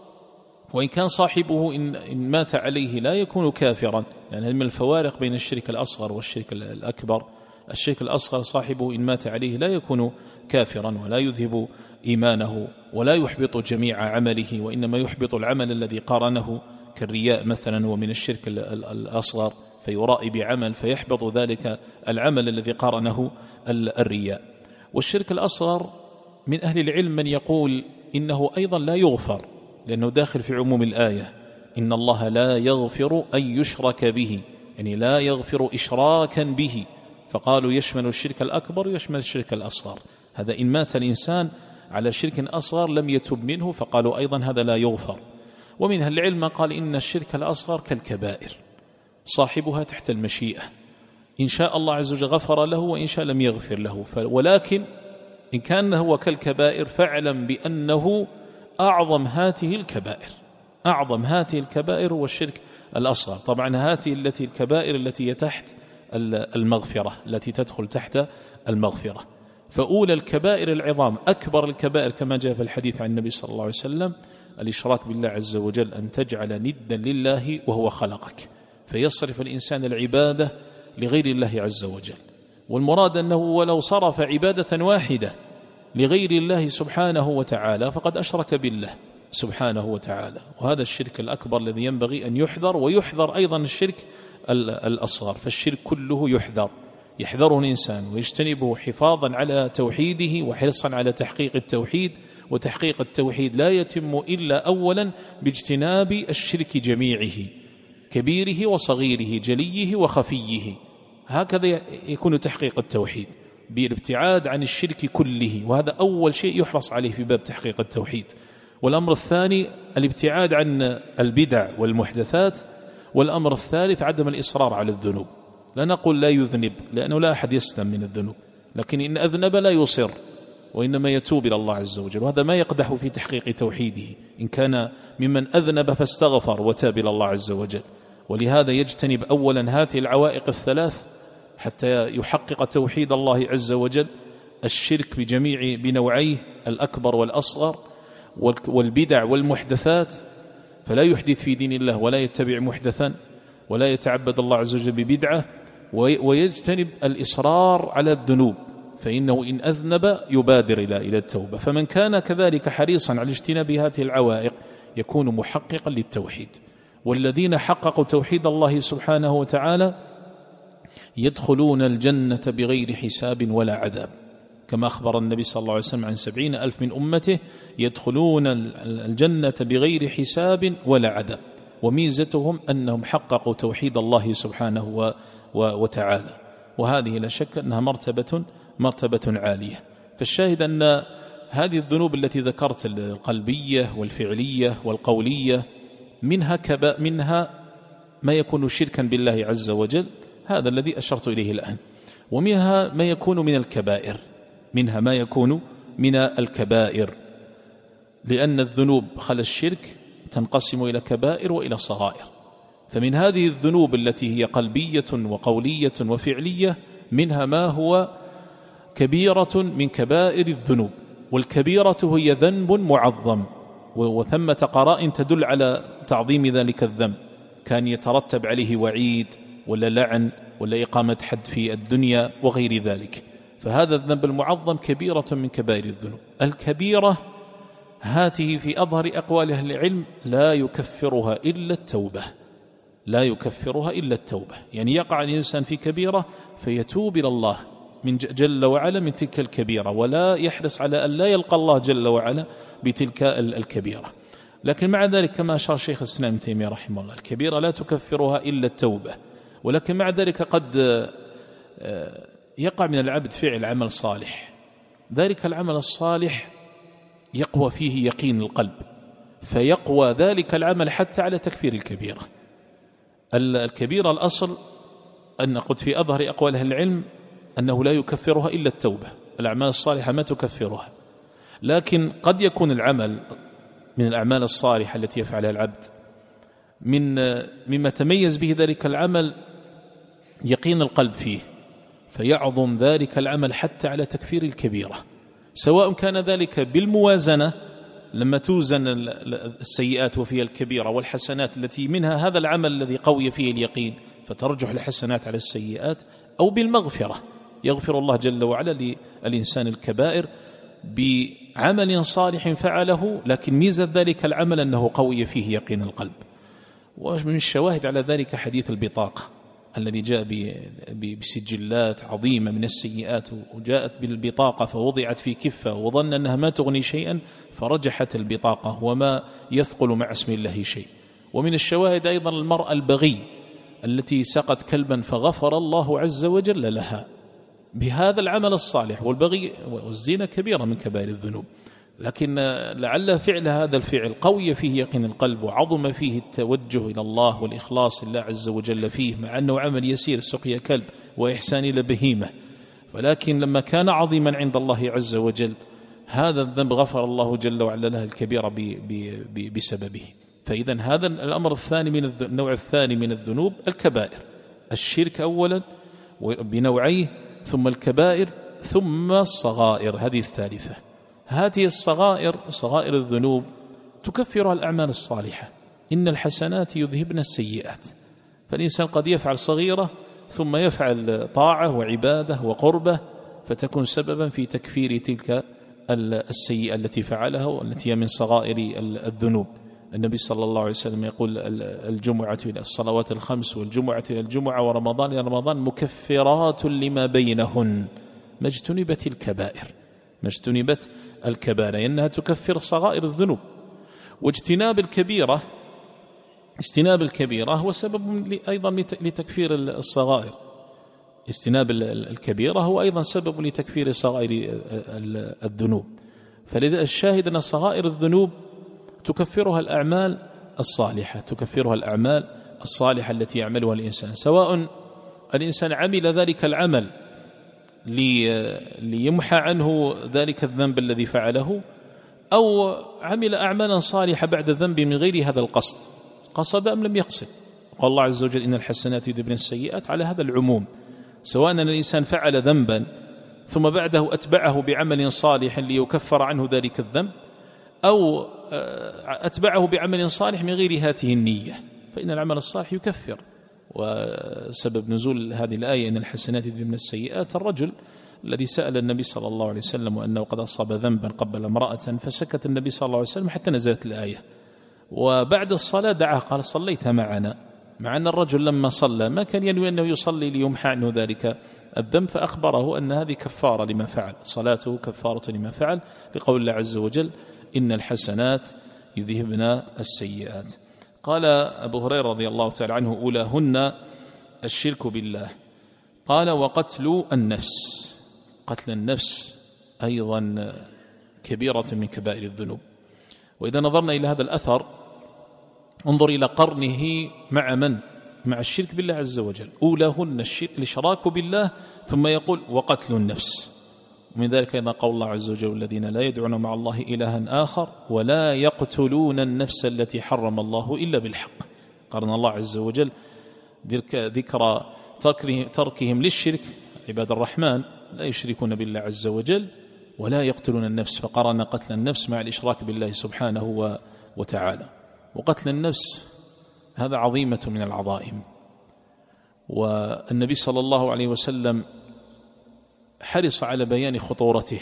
وإن كان صاحبه إن, إن مات عليه لا يكون كافرا، لأن هذه من الفوارق بين الشرك الأصغر والشرك الأكبر. الشرك الأصغر صاحبه إن مات عليه لا يكون كافرا ولا يذهب إيمانه ولا يحبط جميع عمله، وإنما يحبط العمل الذي قارنه، كالرياء مثلا ومن الشرك الأصغر، فيرائي بعمل فيحبط ذلك العمل الذي قارنه الرياء. والشرك الأصغر من أهل العلم من يقول إنه أيضا لا يغفر، لأنه داخل في عموم الآية: إن الله لا يغفر أن يشرك به، يعني لا يغفر إشراكا به. فقالوا يشمل الشرك الأكبر ويشمل الشرك الأصغر. هذا إن مات الإنسان على شرك أصغر لم يتب منه، فقالوا أيضا هذا لا يغفر. ومن أهل العلم قال إن الشرك الأصغر كالكبائر، صاحبها تحت المشيئة، إن شاء الله عز وجل غفر له وإن شاء لم يغفر له. ولكن إن كان هو كالكبائر فاعلم بأنه أعظم هاته الكبائر، أعظم هاته الكبائر هو الشرك الأصغر. طبعا هاته التي الكبائر التي تحت المغفرة، التي تدخل تحت المغفرة. فأولى الكبائر العظام، أكبر الكبائر كما جاء في الحديث عن النبي صلى الله عليه وسلم: الإشراك بالله عز وجل، أن تجعل ندا لله وهو خلقك، فيصرف الإنسان العبادة لغير الله عز وجل. والمراد أنه ولو صرف عبادة واحدة لغير الله سبحانه وتعالى فقد أشرك بالله سبحانه وتعالى. وهذا الشرك الأكبر الذي ينبغي أن يحذر، ويحذر أيضا الشرك الأصغر. فالشرك كله يحذر، يحذره الإنسان ويجتنبه حفاظا على توحيده وحرصا على تحقيق التوحيد. وتحقيق التوحيد لا يتم إلا أولا باجتناب الشرك جميعه، كبيره وصغيره، جليه وخفيه. هكذا يكون تحقيق التوحيد، بالابتعاد عن الشرك كله، وهذا أول شيء يحرص عليه في باب تحقيق التوحيد. والأمر الثاني الابتعاد عن البدع والمحدثات. والأمر الثالث عدم الإصرار على الذنوب. لا نقول لا يذنب، لأنه لا أحد يسلم من الذنوب، لكن إن أذنب لا يصر، وإنما يتوب إلى الله عز وجل. وهذا ما يقدح في تحقيق توحيده، إن كان ممن أذنب فاستغفر وتاب إلى الله عز وجل. ولهذا يجتنب أولا هذه العوائق الثلاث حتى يحقق توحيد الله عز وجل، الشرك بجميع بنوعيه الأكبر والأصغر والبدع والمحدثات، فلا يحدث في دين الله ولا يتبع محدثا ولا يتعبد الله عز وجل ببدعة، ويجتنب الإصرار على الذنوب، فإنه إن أذنب يبادر إلى إلى التوبة. فمن كان كذلك حريصا على اجتناب هذه العوائق يكون محققا للتوحيد. والذين حققوا توحيد الله سبحانه وتعالى يدخلون الجنة بغير حساب ولا عذاب، كما أخبر النبي صلى الله عليه وسلم عن سبعين ألف من أمته يدخلون الجنة بغير حساب ولا عذاب. وميزتهم أنهم حققوا توحيد الله سبحانه وتعالى، وهذه لا شك أنها مرتبة مرتبة عالية. فالشاهد أن هذه الذنوب التي ذكرت القلبية والفعلية والقولية منها كبا منها ما يكون شركا بالله عز وجل، هذا الذي أشرت إليه الآن، ومنها ما يكون من الكبائر منها ما يكون من الكبائر لأن الذنوب خلا الشرك تنقسم إلى كبائر وإلى صغائر. فمن هذه الذنوب التي هي قلبية وقولية وفعلية منها ما هو كبيرة من كبائر الذنوب، والكبيرة هي ذنب معظم، وثمة قرائن تدل على تعظيم ذلك الذنب، كان يترتب عليه وعيد ولا لعن ولا إقامة حد في الدنيا وغير ذلك. فهذا الذنب المعظم كبيرة من كبائر الذنوب. الكبيرة هاته في أظهر أقوال أهل العلم لا يكفرها إلا التوبة، لا يكفرها إلا التوبة، يعني يقع الإنسان في كبيرة فيتوب إلى الله من جل وعلا من تلك الكبيرة، ولا يحرص على أن لا يلقى الله جل وعلا بتلك الكبيرة. لكن مع ذلك كما أشار شيخ الإسلام ابن تيمية رحمه الله الكبيرة لا تكفرها إلا التوبة. ولكن مع ذلك قد يقع من العبد فعل عمل صالح، ذلك العمل الصالح يقوى فيه يقين القلب، فيقوى ذلك العمل حتى على تكفير الكبيرة. الكبيرة الأصل أن قد في أظهر أقوال أهل العلم أنه لا يكفرها إلا التوبة، الأعمال الصالحة ما تكفرها. لكن قد يكون العمل من الأعمال الصالحة التي يفعلها العبد من مما تميز به ذلك العمل يقين القلب فيه، فيعظم ذلك العمل حتى على تكفير الكبيرة، سواء كان ذلك بالموازنة لما توزن السيئات وفيها الكبيرة والحسنات التي منها هذا العمل الذي قوي فيه اليقين فترجح الحسنات على السيئات، أو بالمغفرة يغفر الله جل وعلا للإنسان الكبائر بعمل صالح فعله، لكن ميزة ذلك العمل أنه قوي فيه يقين القلب. ومن الشواهد على ذلك حديث البطاقة الذي جاء بسجلات عظيمة من السيئات، وجاءت بالبطاقة فوضعت في كفة وظن أنها ما تغني شيئا فرجحت البطاقة وما يثقل مع اسم الله شيء. ومن الشواهد أيضا المرأة البغي التي سقت كلبا فغفر الله عز وجل لها بهذا العمل الصالح. والبغي والزنا كبيرة من كبائر الذنوب، لكن لعل فعل هذا الفعل قوي فيه يقين القلب وعظم فيه التوجه إلى الله والإخلاص لله عز وجل فيه، مع أنه عمل يسير سقي كلب وإحسان إلى بهيمة، ولكن لما كان عظيما عند الله عز وجل هذا الذنب غفر الله جل وعلا له الكبيرة بسببه. فإذا هذا الأمر الثاني من النوع الثاني من الذنوب الكبائر، الشرك أولا بنوعيه، ثم الكبائر، ثم الصغائر هذه الثالثة. هذه الصغائر صغائر الذنوب تكفرها الأعمال الصالحة، إن الحسنات يذهبن السيئات. فالإنسان قد يفعل صغيرة ثم يفعل طاعة وعبادة وقربة فتكون سببا في تكفير تلك السيئة التي فعلها والتي هي من صغائر الذنوب. النبي صلى الله عليه وسلم يقول الجمعة إلى الصلوات الخمس والجمعة إلى الجمعة ورمضان إلى رمضان مكفرات لما بينهن ما اجتنبت الكبائر، ما اجتنبت الكبائر، إنها تكفر صغائر الذنوب. واجتناب الكبيرة اجتناب الكبيرة هو سبب أيضا لتكفير الصغائر، اجتناب الكبيرة هو أيضا سبب لتكفير صغائر الذنوب. فلذا الشاهد أن صغائر الذنوب تكفرها الأعمال الصالحة، تكفرها الأعمال الصالحة التي يعملها الإنسان، سواء الإنسان عمل ذلك العمل ليمحى عنه ذلك الذنب الذي فعله، أو عمل أعمالا صالحة بعد ذنب من غير هذا القصد، قصد أم لم يقصد. قال الله عز وجل إن الحسنات يذهبن السيئات على هذا العموم، سواء أن الإنسان فعل ذنبا ثم بعده أتبعه بعمل صالح ليكفر عنه ذلك الذنب، أو أتبعه بعمل صالح من غير هاته النية، فإن العمل الصالح يكفر. وسبب نزول هذه الآية إن الحسنات يذهبن السيئات الرجل الذي سأل النبي صلى الله عليه وسلم وأنه قد أصاب ذنبا قبل امرأة، فسكت النبي صلى الله عليه وسلم حتى نزلت الآية، وبعد الصلاة دعاه قال صليت معنا، مع أن الرجل لما صلى ما كان ينوي أنه يصلي ليمحى عنه ذلك الذنب، فأخبره أن هذه كفارة لما فعل، صلاته كفارة لما فعل، لقول الله عز وجل إن الحسنات يذهبن السيئات. قال أبو هريرة رضي الله تعالى عنه أولاهن الشرك بالله. قال وقتل النفس، قتل النفس أيضا كبيرة من كبائر الذنوب. وإذا نظرنا إلى هذا الأثر انظر إلى قرنه مع من؟ مع الشرك بالله عز وجل، أولاهن الإشراك بالله، ثم يقول وقتل النفس. ومن ذلك أيضا قول الله عز وجل الذين لا يدعون مع الله إلها آخر ولا يقتلون النفس التي حرم الله إلا بالحق. قرن الله عز وجل ذكر تركهم للشرك، عباد الرحمن لا يشركون بالله عز وجل ولا يقتلون النفس، فقرن قتل النفس مع الإشراك بالله سبحانه وتعالى. وقتل النفس هذا عظيمة من العظائم، والنبي صلى الله عليه وسلم حرص على بيان خطورته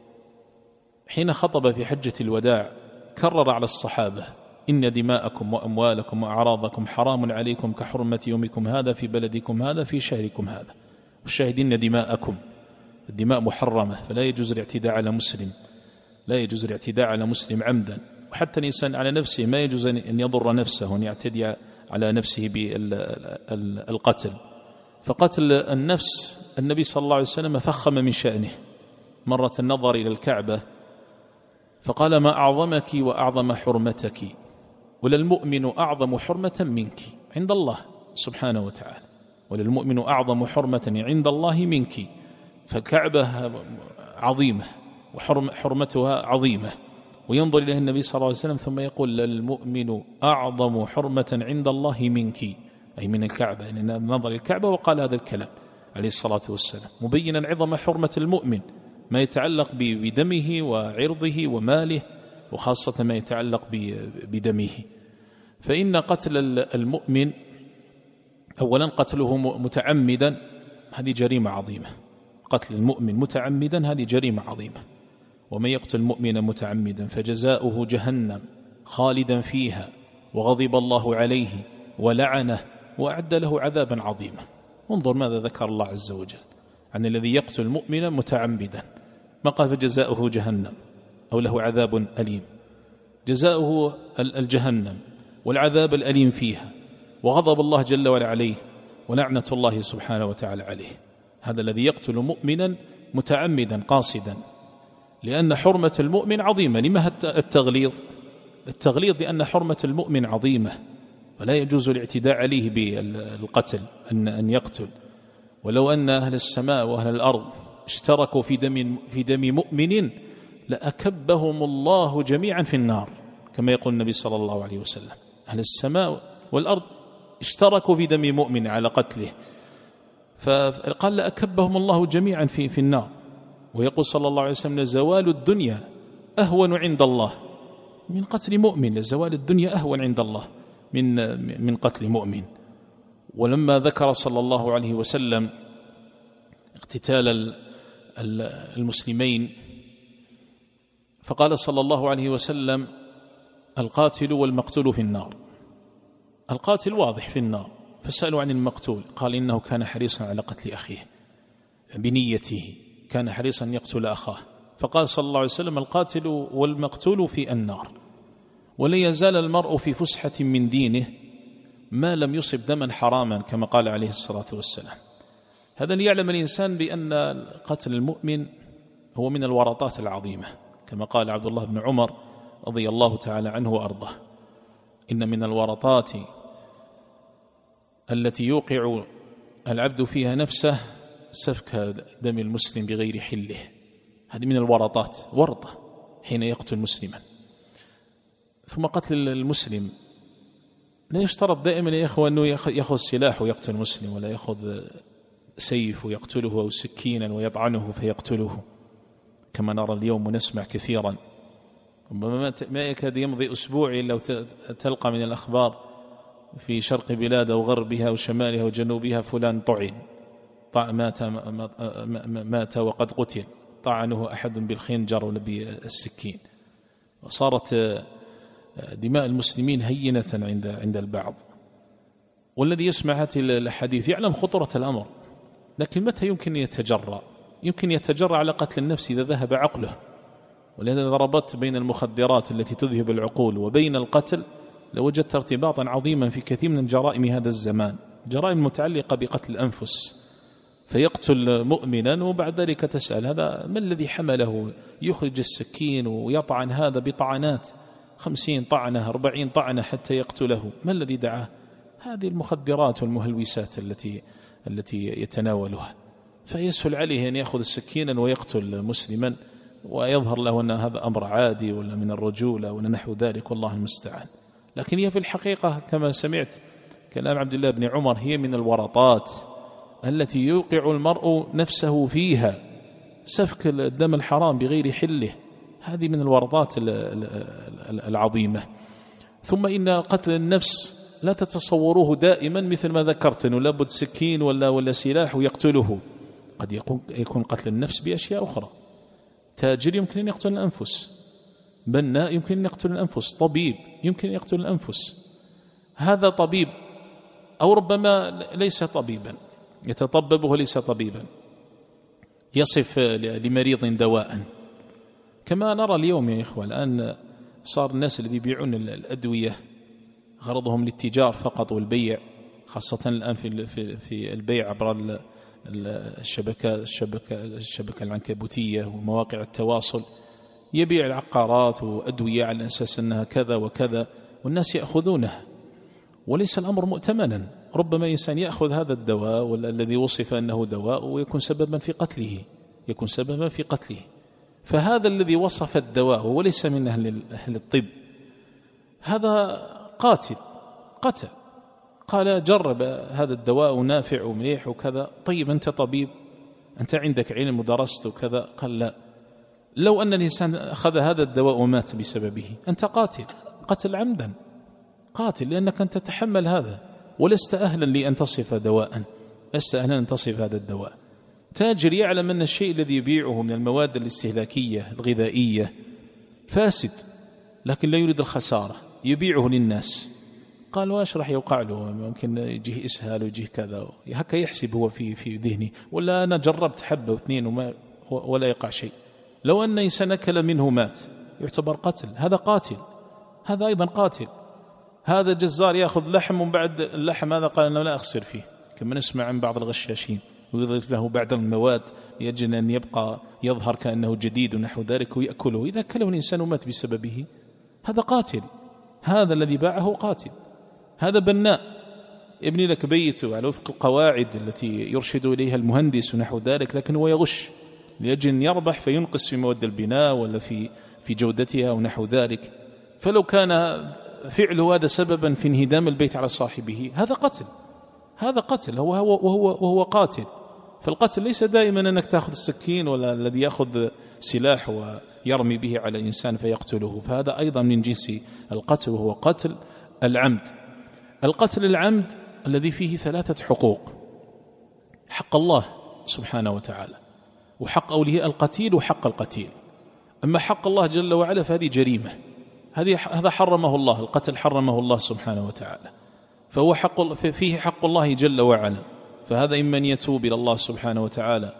حين خطب في حجة الوداع، كرر على الصحابة إن دماءكم وأموالكم وأعراضكم حرام عليكم كحرمة يومكم هذا في بلدكم هذا في شهركم هذا. والشاهدين دماءكم، الدماء محرمة، فلا يجوز الاعتداء على مسلم، لا يجوز الاعتداء على مسلم عمدا، وحتى الإنسان على نفسه ما يجوز أن يضر نفسه وأن يعتدي على نفسه بالقتل. فقتل النفس النبي صلى الله عليه وسلم فخم من شأنه. مرة النظر إلى الكعبة فقال ما أعظمك وأعظم حرمتك، وللمؤمن أعظم حرمة منك عند الله سبحانه وتعالى، وللمؤمن أعظم حرمة عند الله منك. فالكعبة عظيمة وحرمتها عظيمة، وينظر إليه النبي صلى الله عليه وسلم ثم يقول للمؤمن أعظم حرمة عند الله منك، أي من الكعبة، يعني نظر إلى الكعبة وقال هذا الكلام عليه الصلاة والسلام، مبينا عظم حرمة المؤمن، ما يتعلق بدمه وعرضه وماله، وخاصة ما يتعلق بدمه. فإن قتل المؤمن أولا قتله متعمدا هذه جريمة عظيمة، قتل المؤمن متعمدا هذه جريمة عظيمة. ومن يقتل مؤمنا متعمدا فجزاؤه جهنم خالدا فيها وغضب الله عليه ولعنه وأعد له عذابا عظيما. انظر ماذا ذكر الله عز وجل عن الذي يقتل مؤمنا متعمدا، ما قال فجزاؤه جهنم أو له عذاب أليم، جزاؤه الجهنم والعذاب الأليم فيها وغضب الله جل وعلا عليه ولعنة الله سبحانه وتعالى عليه. هذا الذي يقتل مؤمنا متعمدا قاصدا، لأن حرمة المؤمن عظيمة. لما التغليظ؟ التغليظ لأن حرمة المؤمن عظيمة، فلا يجوز الاعتداء عليه بالقتل أن أن يقتل. ولو أن أهل السماء وأهل الأرض اشتركوا في دم في دم مؤمن لأكبهم الله جميعا في النار، كما يقول النبي صلى الله عليه وسلم. أهل السماء والأرض اشتركوا في دم مؤمن على قتله، فقال لأكبهم الله جميعا في في النار. ويقول صلى الله عليه وسلم زوال الدنيا أهون عند الله من قتل مؤمن، زوال الدنيا أهون عند الله من من قتل مؤمن. ولما ذكر صلى الله عليه وسلم اقتتال المسلمين فقال صلى الله عليه وسلم القاتل والمقتول في النار. القاتل واضح في النار، فسألوا عن المقتول قال إنه كان حريصا على قتل أخيه بنيته، كان حريصا أن يقتل أخاه. فقال صلى الله عليه وسلم القاتل والمقتول في النار. ولن يزال المرء في فسحة من دينه ما لم يصب دما حراما، كما قال عليه الصلاة والسلام. هذا ليعلم الإنسان بأن قتل المؤمن هو من الورطات العظيمة، كما قال عبد الله بن عمر رضي الله تعالى عنه وأرضاه إن من الورطات التي يوقع العبد فيها نفسه سفك دم المسلم بغير حله. هذه من الورطات، ورطة حين يقتل مسلما. ثم قتل المسلم لا يشترط دائما يا إخوة أنه يأخذ سلاح ويقتل مسلم، ولا يأخذ سيف ويقتله أو سكينا ويطعنه فيقتله، كما نرى اليوم ونسمع كثيرا. ما يكاد يمضي أسبوع إلا تلقى من الأخبار في شرق بلاد أو غربها أو شمالها وجنوبها فلان طعن، مات, مات وقد قتل، طعنه أحد بالخنجر ولا بالسكين. وصارت دماء المسلمين هينة عند عند البعض. والذي يسمع هذه الحديث يعلم خطورة الأمر، لكن متى يمكن يتجرأ؟ يمكن يتجرأ على قتل النفس إذا ذهب عقله. ولهذا ضربت بين المخدرات التي تذهب العقول وبين القتل لوجدت ارتباطا عظيما في كثير من جرائم هذا الزمان، جرائم متعلقة بقتل الأنفس، فيقتل مؤمنا وبعد ذلك تسأل هذا ما الذي حمله يخرج السكين ويطعن هذا بطعنات خمسين طعنة أربعين طعنة حتى يقتله، ما الذي دعاه؟ هذه المخدرات والمهلوسات التي التي يتناولها. فيسهل عليه أن يأخذ السكينا ويقتل مسلما ويظهر له أن هذا أمر عادي ولا من الرجولة ولا نحو ذلك، والله المستعان. لكن هي في الحقيقة كما سمعت كلام عبد الله بن عمر هي من الورطات التي يوقع المرء نفسه فيها، سفك الدم الحرام بغير حله، هذه من الورطات العظيمة. ثم إن قتل النفس لا تتصوروه دائما مثل ما ذكرت أنه لابد سكين ولا ولا سلاح ويقتله، قد يكون قتل النفس بأشياء أخرى. تاجر يمكن أن يقتل الأنفس، بناء يمكن أن يقتل الأنفس، طبيب يمكن أن يقتل الأنفس. هذا طبيب أو ربما ليس طبيبا، يتطبب وليس طبيبا، يصف لمريض دواء، كما نرى اليوم يا إخوة. الآن صار الناس الذي يبيعون الأدوية غرضهم الاتجار فقط والبيع، خاصة الآن في في البيع عبر الشبكة الشبكة الشبكة العنكبوتية ومواقع التواصل، يبيع العقارات وأدوية على أساس أنها كذا وكذا والناس يأخذونها، وليس الأمر مؤتمنا. ربما إنسان يأخذ هذا الدواء الذي وصف أنه دواء ويكون سببا في قتله، يكون سببا في قتله. فهذا الذي وصف الدواء وليس من أهل أهل الطب، هذا قاتل قتل. قال جرب هذا الدواء ونافع ومليح وكذا، طيب أنت طبيب، أنت عندك علم ودرست وكذا؟ قال لا. لو أن الإنسان أخذ هذا الدواء ومات بسببه أنت قاتل، قتل عمدا، قاتل، لأنك أنت تتحمل هذا ولست أهلا لأن تصف دواء، لست أهلا أن تصف هذا الدواء. تاجر يعلم أن الشيء الذي يبيعه من المواد الاستهلاكية الغذائية فاسد، لكن لا يريد الخسارة، يبيعه للناس. قال واش راح يوقع له؟ ممكن يجيه إسهال ويجيه كذا، هكا يحسب هو في في ذهنه، ولا أنا جربت حبة واثنين وما ولا يقع شيء. لو أن إنسان أكل منه مات يعتبر قتل، هذا قاتل، هذا أيضا قاتل. هذا جزار يأخذ لحم ومن بعد اللحم هذا قال أنه لا أخسر فيه، كما نسمع عن بعض الغشاشين، ويضيف له بعض المواد يجب أن يبقى يظهر كأنه جديد ونحو ذلك ويأكله. إذا أكله الإنسان ومات بسببه هذا قاتل، هذا الذي باعه قاتل. هذا بناء يبني لك بيته على وفق القواعد التي يرشد إليها المهندس ونحو ذلك، لكن هو يغش لأجل أن يربح فينقص في مواد البناء ولا في في جودتها ونحو ذلك. فلو كان فعله هذا سببا في انهدام البيت على صاحبه هذا قتل، هذا قتل، هو هو وهو, وهو قاتل. فالقتل ليس دائما أنك تأخذ السكين ولا الذي يأخذ سلاح ويرمي به على إنسان فيقتله، فهذا أيضا من جنس القتل، وهو قتل العمد. القتل العمد الذي فيه ثلاثة حقوق: حق الله سبحانه وتعالى، وحق أولياء القتيل، وحق القتيل. أما حق الله جل وعلا فهذه جريمة، هذه هذا حرمه الله، القتل حرمه الله سبحانه وتعالى، فهو حق فيه حق الله جل وعلا، فهذا إما أن يتوب إلى الله سبحانه وتعالى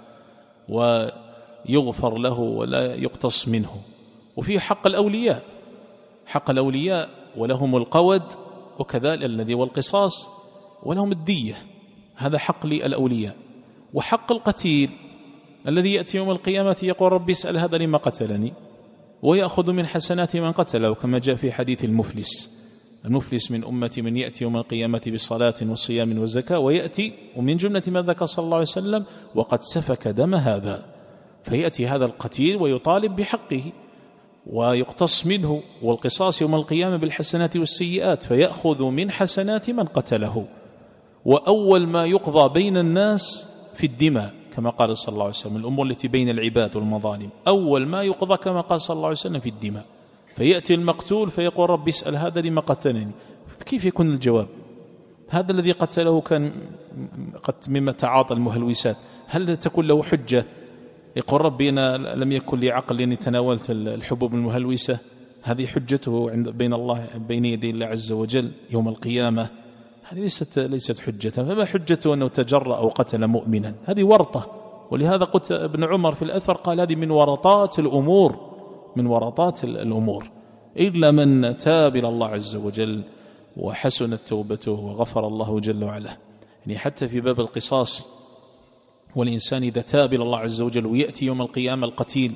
ويغفر له ولا يقتص منه. وفيه حق الأولياء، حق الأولياء ولهم القود وكذلك الذي والقصاص ولهم الدية، هذا حق للأولياء. وحق القتيل الذي يأتي يوم القيامة يقول ربي اسأل هذا لما قتلني، ويأخذ من حسنات من قتله، كما جاء في حديث المفلس: المفلس من أمتي من يأتي يوم القيامة بصلاة وصيام وزكاة، ويأتي ومن جملة ما ذكر صلى الله عليه وسلم وقد سفك دم هذا، فيأتي هذا القتيل ويطالب بحقه ويقتص منه، والقصاص يوم القيامة بالحسنات والسيئات، فيأخذ من حسنات من قتله. وأول ما يقضى بين الناس في الدماء كما قال صلى الله عليه وسلم، الأمور التي بين العباد والمظالم أول ما يقضى كما قال صلى الله عليه وسلم في الدماء. فيأتي المقتول فيقول رب اسأل هذا لما قتلني، كيف يكون الجواب؟ هذا الذي قتله كان قد مما تعاطى المهلوسات، هل تكون له حجة يقول ربي أنا لم يكن لي عقل لأني تناولت الحبوب المهلوسة؟ هذه حجته عند بين الله بين يدي الله عز وجل يوم القيامة، هذه ليست ليست حجة. فما حجته أنه تجرأ أو قتل مؤمنا؟ هذه ورطة. ولهذا قلت ابن عمر في الأثر قال هذه من ورطات الأمور، من ورطات الأمور، إلا من تاب إلى الله عز وجل وحسنت توبته وغفر الله جل وعلا. يعني حتى في باب القصاص، والإنسان إذا تاب إلى الله عز وجل ويأتي يوم القيامة القتيل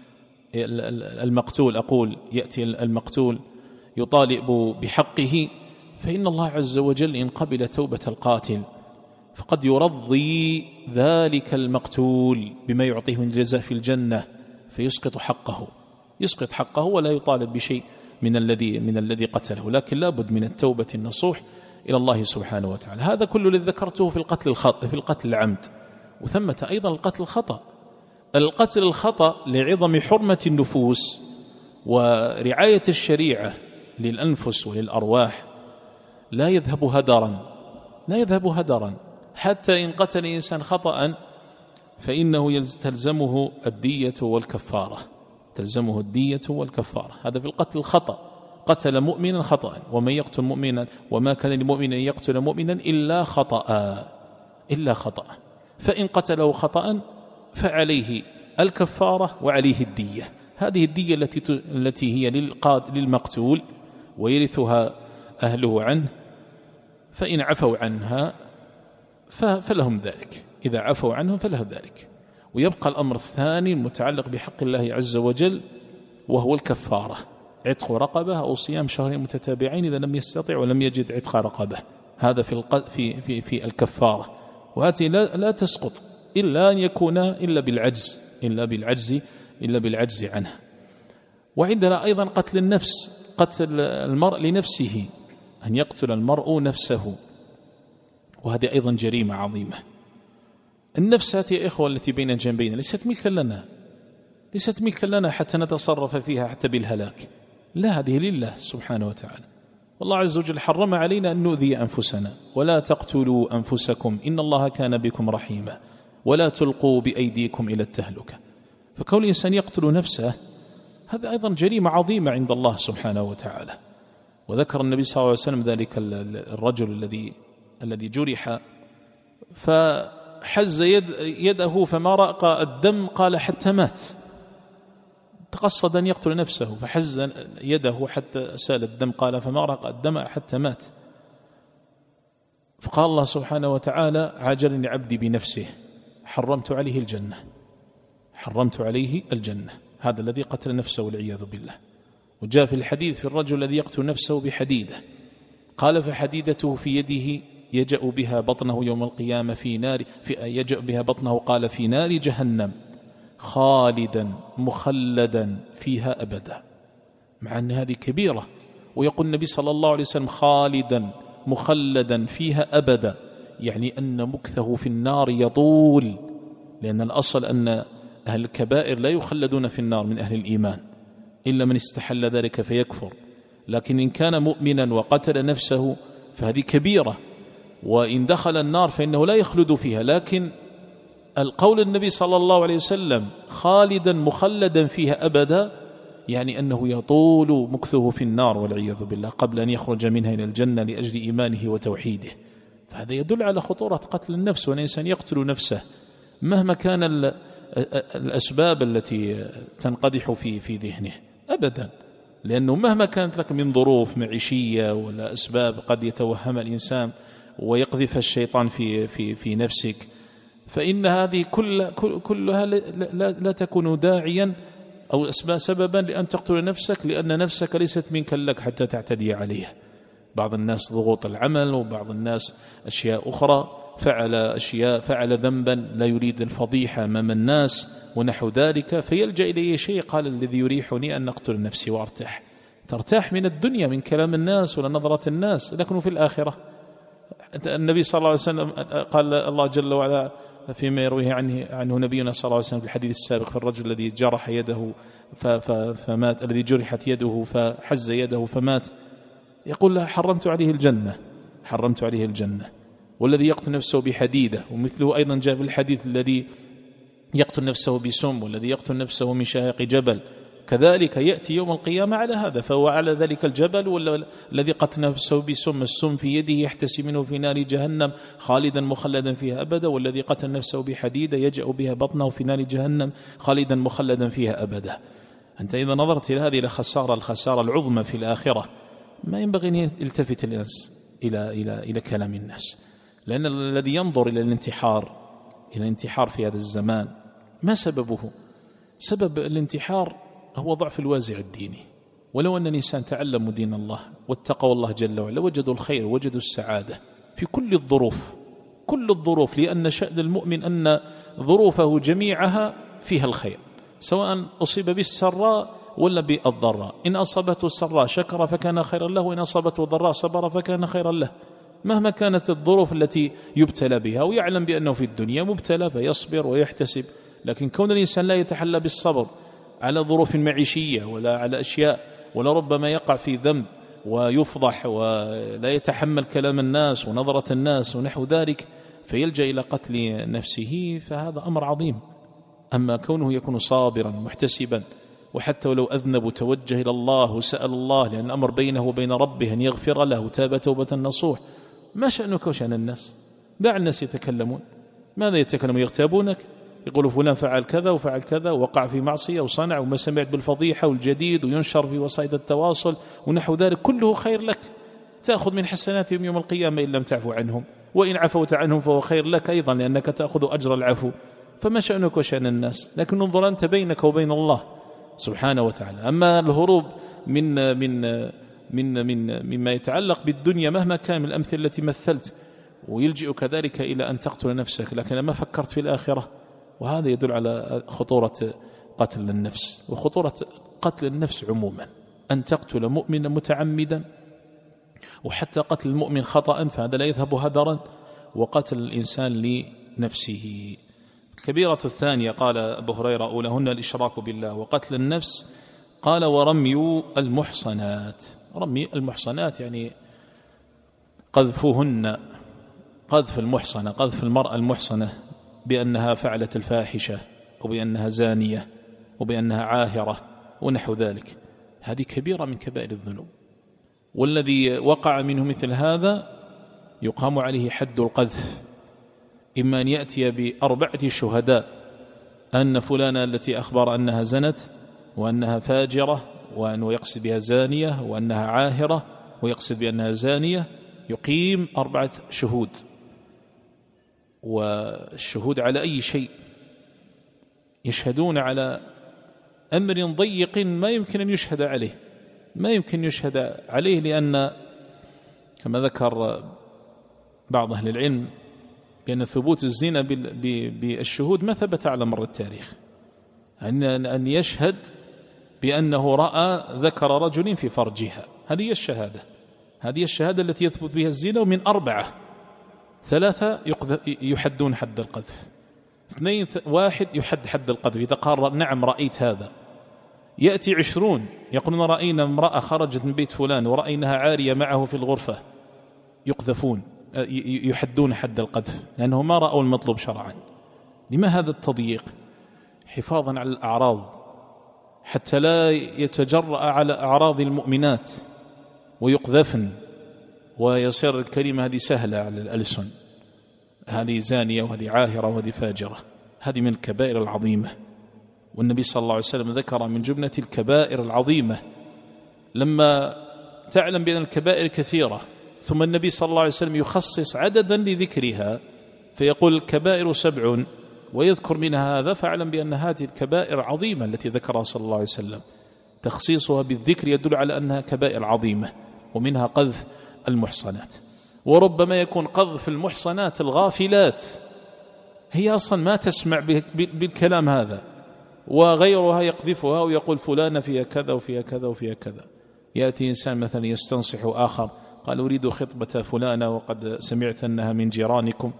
المقتول أقول يأتي المقتول يطالب بحقه، فإن الله عز وجل إن قبل توبة القاتل فقد يرضي ذلك المقتول بما يعطيه من جزاء في الجنة، فيسقط حقه يسقط حقه ولا يطالب بشيء من الذي من الذي قتله، لكن لا بد من التوبة النصوح إلى الله سبحانه وتعالى. هذا كله الذي ذكرته في القتل الخطأ في القتل العمد، وثمة أيضا القتل الخطأ. القتل الخطأ لعظم حرمة النفوس ورعاية الشريعة للأنفس وللأرواح لا يذهب هدرا، لا يذهب هدرا. حتى إن قتل إنسان خطأ فإنه تلزمه الدية والكفارة، تلزمه الدية والكفارة. هذا في القتل الخطأ، قتل مؤمنا خطأ، ومن يقتل مؤمنا وما كان لمؤمن أن يقتل مؤمنا إلا خطأ إلا خطأ. فإن قتله خطأ فعليه الكفارة وعليه الدية. هذه الدية التي التي هي للمقتول ويرثها أهله عنه، فإن عفوا عنها فلهم ذلك، إذا عفوا عنهم فله ذلك. ويبقى الأمر الثاني المتعلق بحق الله عز وجل، وهو الكفارة، عتق رقبة أو صيام شهرين متتابعين إذا لم يستطع ولم يجد عتق رقبة. هذا في في في, في الكفارة، وهذه لا, لا تسقط إلا أن يكون إلا بالعجز إلا بالعجز إلا بالعجز عنه. وعندنا أيضا قتل النفس، قتل المرء لنفسه، أن يقتل المرء نفسه، وهذه أيضا جريمة عظيمة. النفس هذه يا إخوة التي بين جنبين ليست ملكا لنا، ليست ملكا لنا حتى نتصرف فيها حتى بالهلاك، لا، هذه لله سبحانه وتعالى. والله عز وجل حرم علينا أن نؤذي أنفسنا، ولا تقتلوا أنفسكم إن الله كان بكم رحيما ولا تلقوا بأيديكم إلى التهلكة. فكون الإنسان يقتل نفسه هذا أيضا جريمة عظيمة عند الله سبحانه وتعالى. وذكر النبي صلى الله عليه وسلم ذلك الرجل الذي الذي جرح فحز يد يده فما رأق الدم قال حتى مات، تقصد أن يقتل نفسه فحز يده حتى سال الدم قال فما رأق الدم حتى مات. فقال الله سبحانه وتعالى عاجلني عبدي بنفسه حرمت عليه الجنة، حرمت عليه الجنة. هذا الذي قتل نفسه والعياذ بالله. وجاء في الحديث في الرجل الذي يقتل نفسه بحديدة، قال فحديدته في يده يجأ بها بطنه يوم القيامة في نار في يجأ بها بطنه قال في نار جهنم خالدا مخلدا فيها أبدا، مع أن هذه كبيرة. ويقول النبي صلى الله عليه وسلم خالدا مخلدا فيها أبدا، يعني أن مكثه في النار يطول، لأن الأصل أن أهل الكبائر لا يخلدون في النار من أهل الإيمان إلا من استحل ذلك فيكفر، لكن إن كان مؤمنا وقتل نفسه فهذه كبيرة، وإن دخل النار فإنه لا يخلد فيها. لكن القول النبي صلى الله عليه وسلم خالدا مخلدا فيها أبدا، يعني أنه يطول مكثه في النار والعياذ بالله قبل أن يخرج منها إلى الجنة لأجل إيمانه وتوحيده. فهذا يدل على خطورة قتل النفس، وأن الإنسان يقتل نفسه مهما كان الأسباب التي تنقدح في في ذهنه أبدا، لأنه مهما كانت لك من ظروف معيشية ولا أسباب قد يتوهم الإنسان ويقذف الشيطان في في في نفسك، فإن هذه كل كلها لا, لا تكون داعيا أو أسباب سببا لأن تقتل نفسك، لأن نفسك ليست منك لك حتى تعتدي عليها. بعض الناس ضغوط العمل، وبعض الناس أشياء أخرى، فعل أشياء فعل ذنبا لا يريد الفضيحة أمام الناس ونحو ذلك، فيلجأ إليه شيء قال الذي يريحني أن أقتل نفسي وأرتاح. ترتاح من الدنيا من كلام الناس ولا نظرة الناس، لكن في الآخرة النبي صلى الله عليه وسلم قال الله جل وعلا فيما يرويه عنه, عنه نبينا صلى الله عليه وسلم في الحديث السابق في الرجل الذي جرح يده فمات، الذي جرحت يده فحز يده فمات، يقول لها حرمت عليه الجنة، حرمت عليه الجنة. والذي يقتل نفسه بحديدة، ومثله أيضا جاء في الحديث الذي يقتل نفسه بسم، والذي يقتل نفسه من شاهق جبل، كذلك يأتي يوم القيامة على هذا، فهو على ذلك الجبل، ولا الذي قتل نفسه بسم، السم في يده يحتسب منه في نار جهنم خالدا مخلدا فيها أبدا، والذي قتل نفسه بحديدة يجأ بها بطنه في نار جهنم خالدا مخلدا فيها أبدا. أنت إذا نظرت إلى هذه الخسارة الخسارة العظمى في الآخرة، ما ينبغي أن يلتفت الناس إلى, إلى, إلى كلام الناس، لأن الذي ينظر إلى الانتحار إلى الانتحار في هذا الزمان ما سببه؟ سبب الانتحار هو ضعف الوازع الديني. ولو أن الإنسان تعلموا دين الله واتقوا الله جل وعلا وجدوا الخير وجدوا السعادة في كل الظروف، كل الظروف، لأن شأن المؤمن أن ظروفه جميعها فيها الخير، سواء أصيب بالسراء ولا بالضراء. إن أصابته السراء شكر فكان خيرا له، وإن أصابته الضراء صبر فكان خيرا له، مهما كانت الظروف التي يبتلى بها، ويعلم بأنه في الدنيا مبتلى فيصبر ويحتسب. لكن كون الإنسان لا يتحلى بالصبر على ظروف معيشية ولا على أشياء، ولا ربما يقع في ذنب ويفضح ولا يتحمل كلام الناس ونظرة الناس ونحو ذلك فيلجأ إلى قتل نفسه، فهذا أمر عظيم. أما كونه يكون صابرا محتسبا، وحتى ولو أذنب توجه إلى الله وسأل الله، لأن أمر بينه وبين ربه أن يغفر له وتاب توبة نصوح، ما شأنك وشأن الناس؟ دع الناس يتكلمون. ماذا يتكلمون؟ يغتابونك، يقولوا فلان فعل كذا وفعل كذا وقع في معصية وصنع وما سمعت بالفضيحة والجديد، وينشر في وسائل التواصل ونحو ذلك، كله خير لك، تأخذ من حسناتهم يوم القيامة إن لم تعفو عنهم، وإن عفوت عنهم فهو خير لك أيضا لأنك تأخذ أجر العفو. فما شأنك وشأن الناس؟ لكن انظر أنت بينك وبين الله سبحانه وتعالى. أما الهروب من من من من مما يتعلق بالدنيا مهما كان من الأمثلة التي مثلت، ويلجئك ذلك إلى أن تقتل نفسك، لكن ما فكرت في الآخرة، وهذا يدل على خطورة قتل النفس وخطورة قتل النفس عموما. أن تقتل مؤمنا متعمدا، وحتى قتل المؤمن خطأ فهذا لا يذهب هدرا، وقتل الإنسان لنفسه. الكبيرة الثانية قال أبو هريرة أولهن الإشراك بالله وقتل النفس، قال ورمي المحصنات. رمي المحصنات يعني قذفهن، قذف المحصنة، قذف المرأة المحصنة بأنها فعلت الفاحشة وبأنها زانية وبأنها عاهرة ونحو ذلك، هذه كبيرة من كبائر الذنوب. والذي وقع منه مثل هذا يقام عليه حد القذف، إما أن يأتي بأربعة شهداء أن فلانة التي أخبر أنها زنت وأنها فاجرة وأنه يقصد بها زانية وأنها عاهرة ويقصد بأنها زانية، يقيم أربعة شهود. والشهود على أي شيء؟ يشهدون على أمر ضيق ما يمكن أن يشهد عليه، ما يمكن يشهد عليه، لأن كما ذكر بعض أهل العلم بأن ثبوت الزنا بالشهود ما ثبت على مر التاريخ، أن يشهد بأنه رأى ذكر رجل في فرجها، هذه الشهادة، هذه الشهادة التي يثبت بها الزنا. ومن أربعة ثلاثة يحدون حد القذف، اثنين واحد يحد حد القذف إذا قال نعم رأيت هذا. يأتي عشرون يقولون رأينا امرأة خرجت من بيت فلان ورأيناها عارية معه في الغرفة، يقذفون يحدون حد القذف لأنه ما رأوا المطلوب شرعا. لما هذا التضييق؟ حفاظا على الأعراض، حتى لا يتجرأ على أعراض المؤمنات ويقذفن ويصير الكلمة هذه سهلة على الألسن، هذه زانية وهذه عاهرة وهذه فاجرة، هذه من الكبائر العظيمة. والنبي صلى الله عليه وسلم ذكر من جملة الكبائر العظيمة، لما تعلم بأن الكبائر كثيرة ثم النبي صلى الله عليه وسلم يخصص عددا لذكرها فيقول الكبائر سبع ويذكر منها هذا، فاعلم بأن هذه الكبائر عظيمة التي ذكرها صلى الله عليه وسلم، تخصيصها بالذكر يدل على أنها كبائر عظيمة، ومنها قذف المحصنات. وربما يكون قذف المحصنات الغافلات، هي أصلا ما تسمع بالكلام هذا، وغيرها يقذفها ويقول فلانة فيها كذا وفيها كذا وفيها كذا. يأتي إنسان مثلا يستنصح آخر، قال أريد خطبة فلانة وقد سمعت أنها من جيرانكم،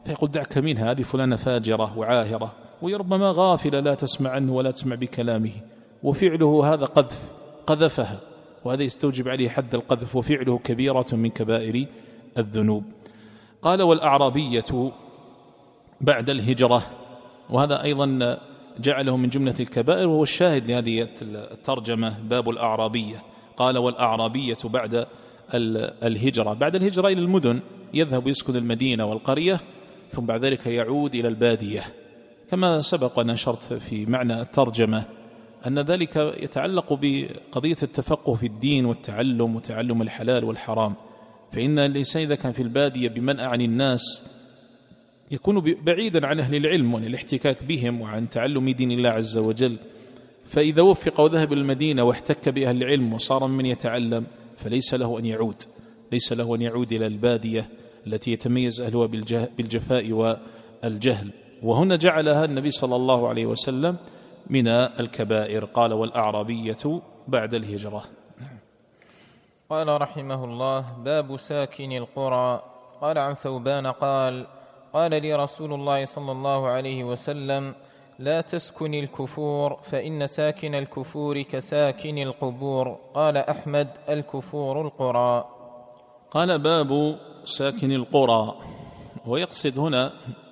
فيقول دعك منها، هذه فلانة فاجرة وعاهرة، وربما غافلة لا تسمع عنه ولا تسمع بكلامه، وفعله هذا قذف، قذفها، وهذا يستوجب عليه حد القذف، وفعله كبيرة من كبائر الذنوب. قال والأعرابية بعد الهجرة، وهذا أيضا جعله من جملة الكبائر، وهو الشاهد لهذه الترجمة باب الأعرابية. قال والأعرابية بعد الهجرة، بعد الهجرة إلى المدن، يذهب يسكن المدينة والقرية، ثم بعد ذلك يعود إلى البادية، كما سبق أن أشرت في معنى الترجمة أن ذلك يتعلق بقضية التفقه في الدين والتعلم وتعلم الحلال والحرام. فإن الإنسان إذا كان في البادية بمنأى عن الناس يكون بعيدا عن أهل العلم وعن الاحتكاك بهم وعن تعلم دين الله عز وجل، فإذا وفق وذهب للمدينة واحتك بأهل العلم وصار من يتعلم فليس له أن يعود، ليس له أن يعود إلى البادية التي يتميز أهلها بالجفاء والجهل. وهنا جعلها النبي صلى الله عليه وسلم من الكبائر. قال والأعرابية بعد الهجرة. قال رحمه الله: باب ساكن القرى. قال عن ثوبان قال: قال لي رسول الله صلى الله عليه وسلم: لا تسكن الكفور، فإن ساكن الكفور كساكن القبور. قال أحمد: الكفور القرى. قال باب ساكن القرى، ويقصد هنا،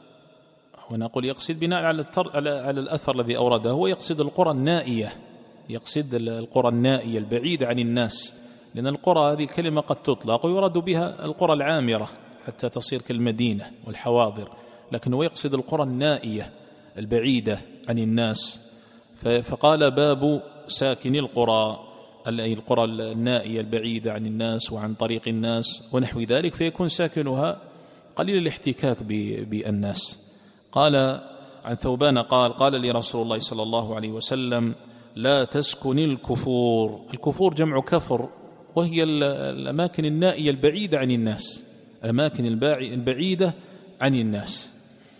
ونقول يقصد بناء على, على, على الأثر الذي أورده، هو يقصد القرى النائية، يقصد القرى النائية البعيدة عن الناس، لأن القرى هذه كلمة قد تطلق ويراد بها القرى العامرة حتى تصير كالمدينة والحواضر، لكن هو يقصد القرى النائية البعيدة عن الناس. فقال باب ساكن القرى، أي القرى النائية البعيدة عن الناس وعن طريق الناس ونحو ذلك، فيكون ساكنها قليل الاحتكاك بالناس. قال عن ثوبان قال: قال لي رسول الله صلى الله عليه وسلم: لا تسكن الكفور. الكفور جمع كفر، وهي الأماكن النائية البعيدة عن الناس، الأماكن البعيدة عن الناس.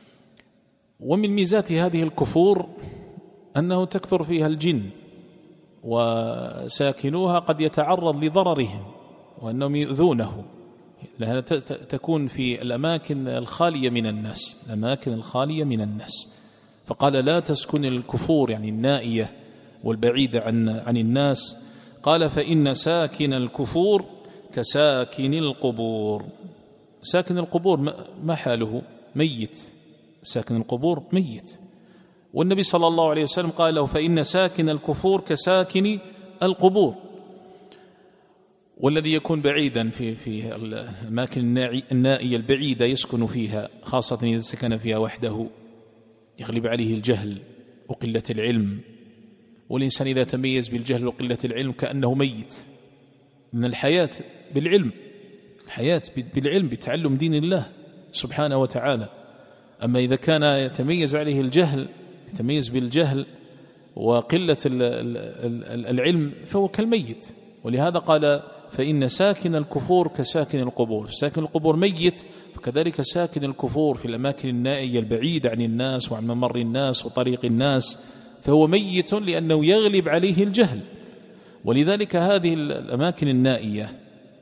ومن ميزات هذه الكفور أنه تكثر فيها الجن، وساكنوها قد يتعرض لضررهم وأنهم يؤذونه، لأنها تكون في الأماكن الخالية من الناس، الأماكن الخالية من الناس. فقال: لا تسكن الكفور، يعني النائية والبعيدة عن عن الناس. قال: فإن ساكن الكفور كساكن القبور. ساكن القبور ما حاله؟ ميت، ساكن القبور ميت. والنبي صلى الله عليه وسلم قال له: فإن ساكن الكفور كساكن القبور. والذي يكون بعيدا في في الأماكن النائية البعيدة يسكن فيها، خاصة إذا سكن فيها وحده، يغلب عليه الجهل وقلة العلم، والإنسان إذا تميز بالجهل وقلة العلم كأنه ميت. من الحياة بالعلم، الحياة بالعلم بتعلم دين الله سبحانه وتعالى. أما إذا كان يتميز عليه الجهل، يتميز بالجهل وقلة العلم، فهو كالميت. ولهذا قال: فإن ساكن الكفور كساكن القبور. ساكن القبور ميت، فكذلك ساكن الكفور في الأماكن النائية البعيدة عن الناس وعن ممر الناس وطريق الناس، فهو ميت لأنه يغلب عليه الجهل. ولذلك هذه الأماكن النائية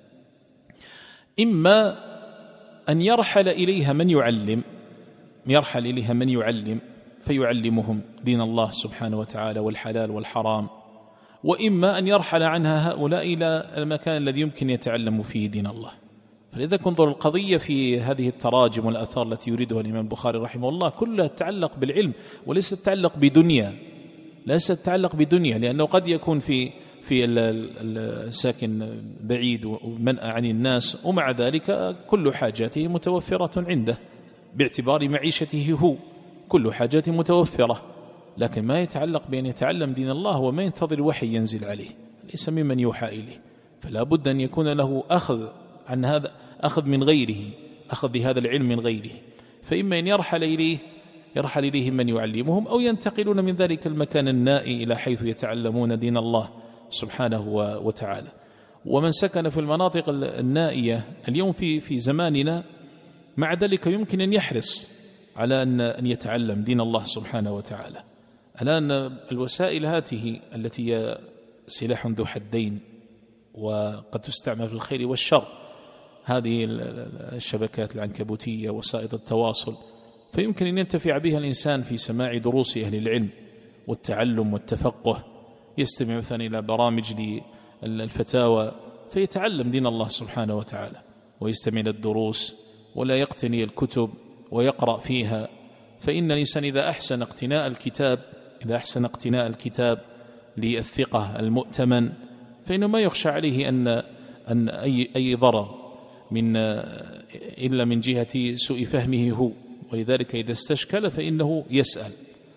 إما أن يرحل إليها من يعلم، يرحل إليها من يعلم فيعلمهم دين الله سبحانه وتعالى والحلال والحرام، وإما أن يرحل عنها هؤلاء إلى المكان الذي يمكن يتعلم فيه دين الله. فلذا انظر القضية في هذه التراجم والآثار التي يريدها الإمام البخاري رحمه الله كلها تتعلق بالعلم، وليس تتعلق بدنيا، ليس تتعلق بدنيا، لأنه قد يكون في في الساكن بعيد ومنأى عن الناس، ومع ذلك كل حاجاته متوفرة عنده باعتبار معيشته، هو كل حاجاته متوفرة، لكن ما يتعلق بأن يتعلم دين الله وما ينتظر الوحي ينزل عليه، ليس ممن يوحى إليه. فلا بد أن يكون له أخذ عن هذا، أخذ من غيره، أخذ بهذا العلم من غيره. فإما أن يرحل إليه يرحل إليه من يعلمهم، أو ينتقلون من ذلك المكان النائي إلى حيث يتعلمون دين الله سبحانه وتعالى. ومن سكن في المناطق النائية اليوم في في زماننا، مع ذلك يمكن أن يحرص على أن أن يتعلم دين الله سبحانه وتعالى. الآن الوسائل هاته التي هي سلاح ذو حدين وقد تستعمل في الخير والشر، هذه الشبكات العنكبوتية وسائل التواصل، فيمكن أن ينتفع بها الإنسان في سماع دروس أهل العلم والتعلم والتفقه، يستمع مثلا إلى برامج للفتاوى فيتعلم دين الله سبحانه وتعالى، ويستمع إلى الدروس ولا يقتني الكتب ويقرأ فيها. فإن الإنسان إذا أحسن اقتناء الكتاب إذا أحسن اقتناء الكتاب للثقة المؤتمن فإنه ما يخشى عليه أن أن أي أي ضرر من إلا من جهة سوء فهمه هو، ولذلك إذا استشكل فإنه يسأل.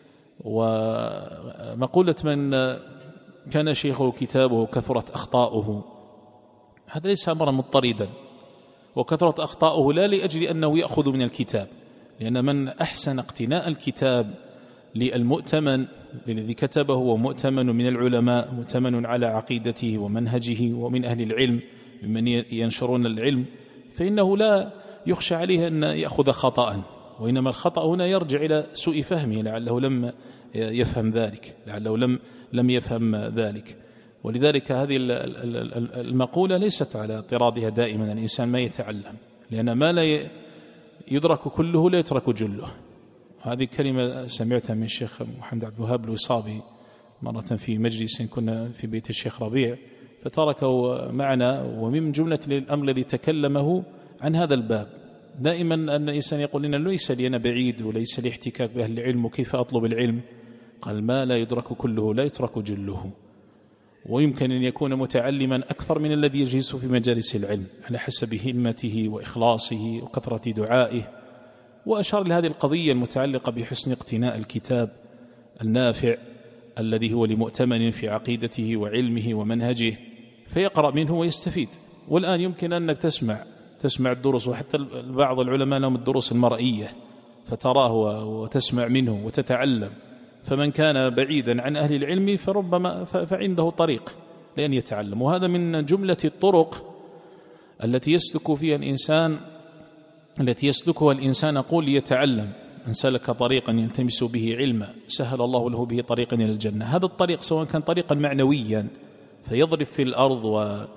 ومقولة من كان شيخه كتابه كثرت أخطاؤه، هذا ليس أمرا مضطردا، وكثرت أخطاؤه لا لأجل أنه يأخذ من الكتاب، لأن من أحسن اقتناء الكتاب للمؤتمن الذي كتبه ومؤتمن من العلماء مؤتمن على عقيدته ومنهجه ومن أهل العلم ممن ينشرون العلم، فإنه لا يخشى عليه أن يأخذ خطأ، وإنما الخطأ هنا يرجع إلى سوء فهمه، لعله لم يفهم ذلك لعله لم لم يفهم ذلك. ولذلك هذه المقولة ليست على اضطرادها دائما، الإنسان ما يتعلم، لأن ما لا يدرك كله لا يترك جله. هذه كلمة سمعتها من الشيخ محمد عبد الوهاب الوصابي مرة في مجلس كنا في بيت الشيخ ربيع، فتركوا معنا، ومن جملة الأمر الذي تكلمه عن هذا الباب. دائما أن الإنسان يقول لنا ليس لي أنا بعيد وليس لي احتكاك بأهل العلم وكيف أطلب العلم، قال ما لا يدرك كله لا يترك جله، ويمكن أن يكون متعلما أكثر من الذي يجلس في مجالس العلم على حسب همته وإخلاصه وكثرة دعائه. وأشار لهذه القضية المتعلقة بحسن اقتناء الكتاب النافع الذي هو لمؤتمن في عقيدته وعلمه ومنهجه، فيقرأ منه ويستفيد. والآن يمكن أنك تسمع تسمع الدروس، وحتى بعض العلماء لهم الدروس المرئية فتراه وتسمع منه وتتعلم. فمن كان بعيدا عن أهل العلم فربما فعنده طريق لأن يتعلم. وهذا من جملة الطرق التي يسلك فيها الإنسان التي يسلكها الإنسان أقول ليتعلم. من سلك طريقا يلتمس به علما سهل الله له به طريقا إلى الجنة. هذا الطريق سواء كان طريقا معنويا فيضرب في الأرض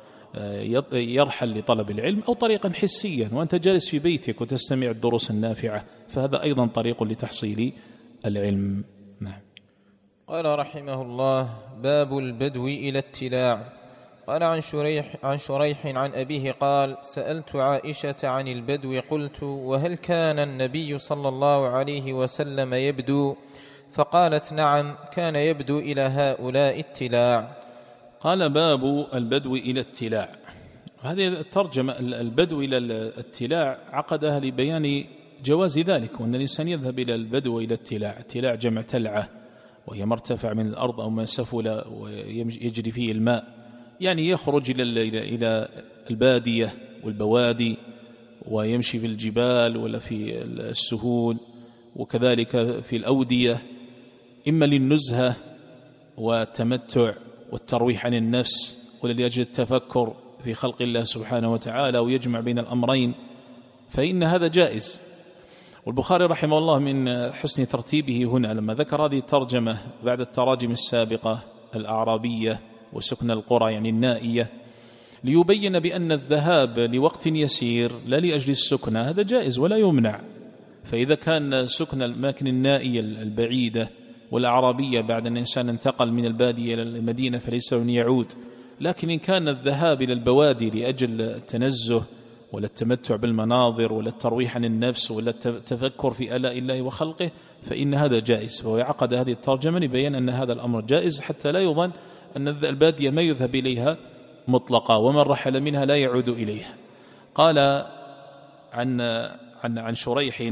ويرحل لطلب العلم، أو طريقا حسيا وأنت جالس في بيتك وتستمع الدروس النافعة، فهذا أيضا طريق لتحصيل العلم. نعم. قال رحمه الله: باب البدو إلى التلاع. قال عن شريح, عن شريح عن أبيه قال: سألت عائشة عن البدو قلت: وهل كان النبي صلى الله عليه وسلم يبدو؟ فقالت: نعم، كان يبدو إلى هؤلاء التلاع. قال: باب البدو إلى التلاع. هذه الترجمة البدو إلى التلاع عقدها لبيان جواز ذلك، وأن الإنسان يذهب إلى البدو إلى التلاع. التلاع جمع تلعة، وهي مرتفع من الأرض أو ما سفل ويجري فيه الماء، يعني يخرج إلى إلى البادية والبوادي ويمشي في الجبال ولا في السهول، وكذلك في الأودية، إما للنزهة والتمتع والترويح عن النفس، ولا لأجل التفكر في خلق الله سبحانه وتعالى، ويجمع بين الأمرين، فإن هذا جائز. والبخاري رحمه الله من حسن ترتيبه هنا لما ذكر هذه الترجمة بعد التراجم السابقة الأعرابية وسكن القرى يعني النائية، ليبين بأن الذهاب لوقت يسير لا لأجل السكنة هذا جائز ولا يمنع. فإذا كان سكن الأماكن النائية البعيدة والأعرابية بعد أن الإنسان انتقل من البادية إلى المدينة فليس له أن يعود، لكن إن كان الذهاب إلى البوادي لأجل التنزه ولا التمتع بالمناظر ولا الترويح عن النفس ولا التفكر في آلاء الله وخلقه فإن هذا جائز. فهو يعقد هذه الترجمة لبيان أن هذا الأمر جائز، حتى لا يظن أن البادية ما يذهب إليها مطلقا، ومن رحل منها لا يعود إليها. قال عن عن عن شريح،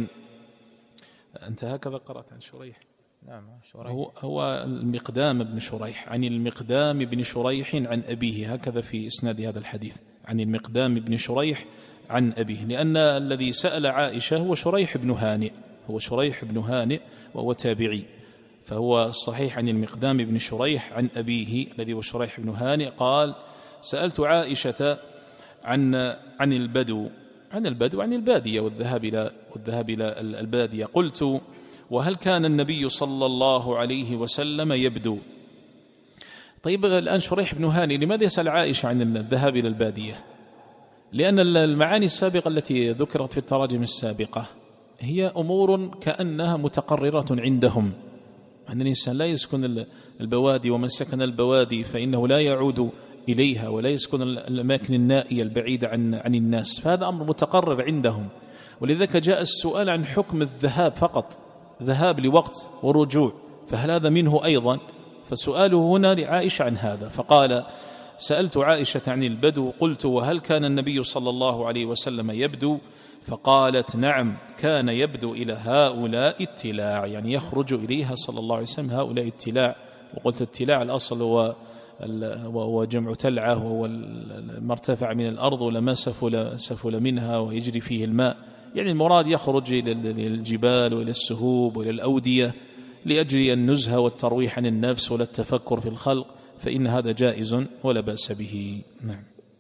أنت هكذا قرأت عن شريح؟ نعم، شريح هو, هو المقدام بن شريح، عن المقدام بن شريح عن أبيه، هكذا في إسناد هذا الحديث، عن المقدام بن شريح عن أبيه، لأن الذي سأل عائشة هو شريح بن هانئ هو شريح بن هانئ وهو تابعي، فهو صحيح عن المقدام بن شريح عن أبيه الذي هو شريح بن هانئ قال: سألت عائشة عن عن البدو عن البدو عن البادية والذهاب إلى والذهاب إلى البادية، قلت: وهل كان النبي صلى الله عليه وسلم يبدو؟ طيب الآن شريح بن هانئ لماذا يسأل عائشة عن الذهاب إلى البادية؟ لأن المعاني السابقة التي ذكرت في التراجم السابقة هي أمور كأنها متقررة عندهم، أن الإنسان لا يسكن البوادي، ومن سكن البوادي فإنه لا يعود إليها ولا يسكن الأماكن النائية البعيدة عن عن الناس، فهذا أمر متقرر عندهم. ولذلك جاء السؤال عن حكم الذهاب فقط، ذهاب لوقت ورجوع، فهل هذا منه أيضا؟ فسؤاله هنا لعائشة عن هذا، فقال: سألت عائشة عن البدو، قلت: وهل كان النبي صلى الله عليه وسلم يبدو؟ فقالت: نعم، كان يبدو إلى هؤلاء اتلاع، يعني يخرج إليها صلى الله عليه وسلم هؤلاء اتلاع. وقلت اتلاع الأصل هو وهو جمع تلعة، وهو ما ارتفع من الأرض ولما سفل, سفل منها ويجري فيه الماء، يعني المراد يخرج إلى الجبال وإلى السهوب وإلى الأودية لأجل النزهة والترويح عن النفس ولا التفكر في الخلق، فإن هذا جائز ولا بأس به. نعم.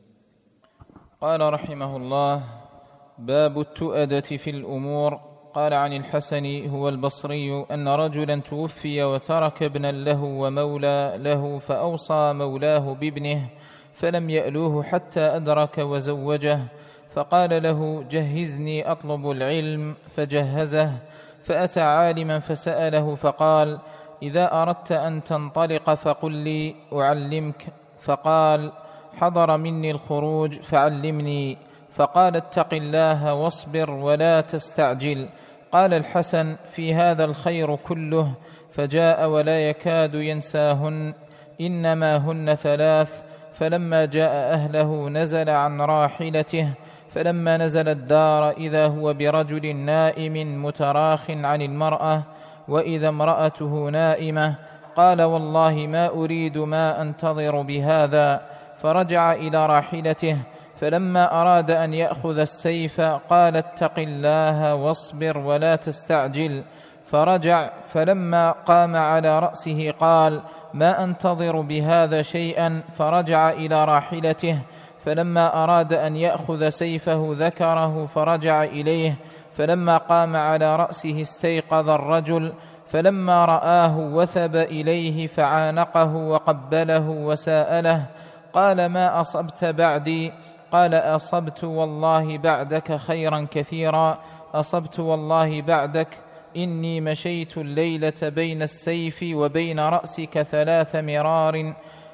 قال رحمه الله: باب التؤدة في الأمور. قال عن الحسن هو البصري أن رجلا توفي وترك ابنا له ومولى له، فأوصى مولاه بابنه فلم يألوه حتى أدرك وزوجه، فقال له: جهزني أطلب العلم، فجهزه. فأتى عالما فسأله فقال: إذا أردت أن تنطلق فقل لي أعلمك. فقال: حضر مني الخروج فعلمني. فقال: اتق الله واصبر ولا تستعجل. قال الحسن: في هذا الخير كله. فجاء ولا يكاد ينساهن، إنما هن ثلاث. فلما جاء أهله نزل عن راحلته، فلما نزل الدار إذا هو برجل نائم متراخ عن المرأة، وإذا امرأته نائمة. قال: والله ما أريد ما أنتظر بهذا. فرجع إلى راحلته، فلما أراد أن يأخذ السيف قال: اتق الله واصبر ولا تستعجل. فرجع، فلما قام على رأسه قال: ما أنتظر بهذا شيئا. فرجع إلى راحلته، فلما أراد أن يأخذ سيفه ذكره فرجع إليه، فلما قام على رأسه استيقظ الرجل، فلما رآه وثب إليه فعانقه وقبله وساءله. قال: ما أصبت بعدي؟ قال: أصبت والله بعدك خيرا كثيرا، أصبت والله بعدك. إني مشيت الليلة بين السيف وبين رأسك ثلاث مرار،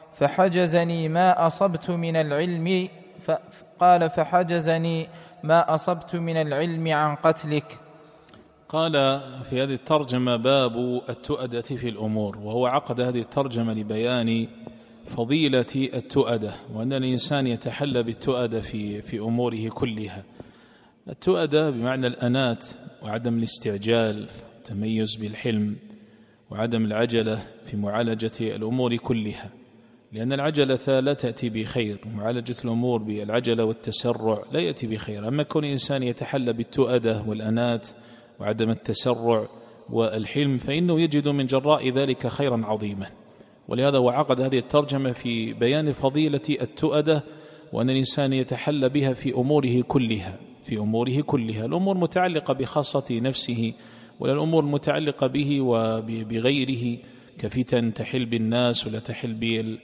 فحجزني ما أصبت من العلم. قال: فحجزني ما أصبت من العلم عن قتلك. قال في هذه الترجمة: باب التؤدة في الأمور، وهو عقد هذه الترجمة لبيان فضيلة التؤدة، وأن الإنسان يتحلى بالتؤدة في في أموره كلها. التؤدة بمعنى الأنات وعدم الاستعجال، التميز بالحلم وعدم العجلة في معالجة الأمور كلها، لأن العجلة لا تأتي بخير، ومعالجة الأمور بالعجلة والتسرع لا يأتي بخير. أما كون الإنسان يتحلى بالتؤدة والأنات وعدم التسرع والحلم فإنه يجد من جراء ذلك خيرا عظيما. ولهذا وعقد هذه الترجمة في بيان فضيلة التؤدة، وأن الإنسان يتحلى بها في أموره كلها، في أموره كلها، الأمور متعلقة بخاصة نفسه ولا الأمور متعلقة به وبغيره، كفتن تحل بالناس ولا تحل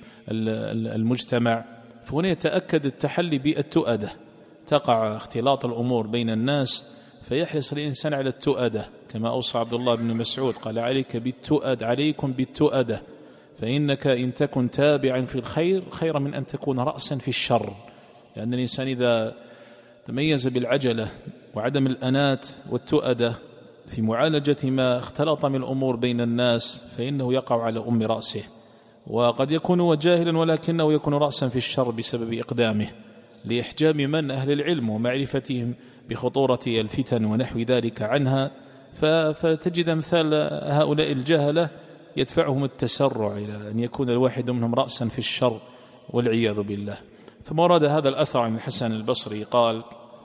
بالمجتمع. فهنا يتأكد التحلي بالتؤدة، تقع اختلاط الأمور بين الناس فيحرص الإنسان على التؤدة، كما أوصى عبد الله بن مسعود قال: عليك بالتؤد، عليكم بالتؤدة، فإنك إن تكن تابعا في الخير خير من أن تكون رأسا في الشر. لأن الإنسان إذا تميز بالعجلة وعدم الأنات والتؤدة في معالجة ما اختلط من الأمور بين الناس فإنه يقع على أم رأسه، وقد يكون وجاهلا ولكنه يكون رأسا في الشر بسبب إقدامه لإحجام من أهل العلم ومعرفتهم بخطورة الفتن ونحو ذلك عنها. فتجد مثال هؤلاء الجهلة يدفعهم التسرع إلى أن يكون الواحد منهم رأسا في الشر والعياذ بالله. ثم ورد هذا الأثر عن الحسن البصري قال: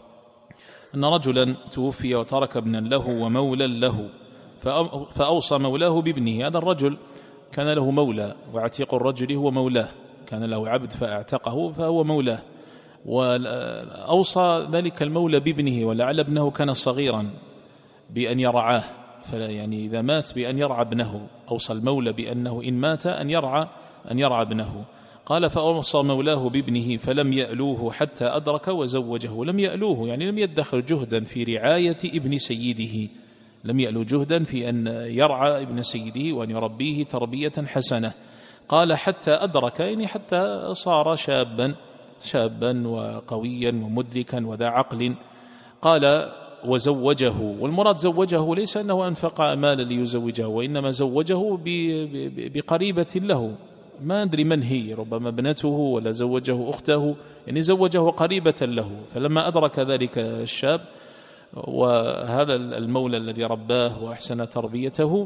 أن رجلا توفي وترك ابنا له ومولا له، فأوصى مولاه بابنه. هذا الرجل كان له مولى، واعتيق الرجل هو مولاه، كان له عبد فاعتقه فهو مولاه، وأوصى ذلك المولى بابنه، ولعل ابنه كان صغيرا بأن يرعاه، فلا يعني إذا مات بأن يرعى ابنه، أوصى المولى بأنه إن مات أن يرعى أن يرعى ابنه. قال فأوصى مولاه بابنه فلم يألوه حتى أدرك وزوجه. لم يألوه يعني لم يدخر جهدا في رعاية ابن سيده، لم يألو جهدا في أن يرعى ابن سيده وأن يربيه تربية حسنة. قال حتى أدرك يعني حتى صار شابا شابا وقويا ومدركا وذا عقل. قال وزوجه، والمراد زوجه ليس أنه أنفق مالا ليزوجه، وإنما زوجه بقريبة له، ما أدري من هي، ربما ابنته ولا زوجه أخته، يعني زوجه قريبة له. فلما أدرك ذلك الشاب وهذا المولى الذي رباه وأحسن تربيته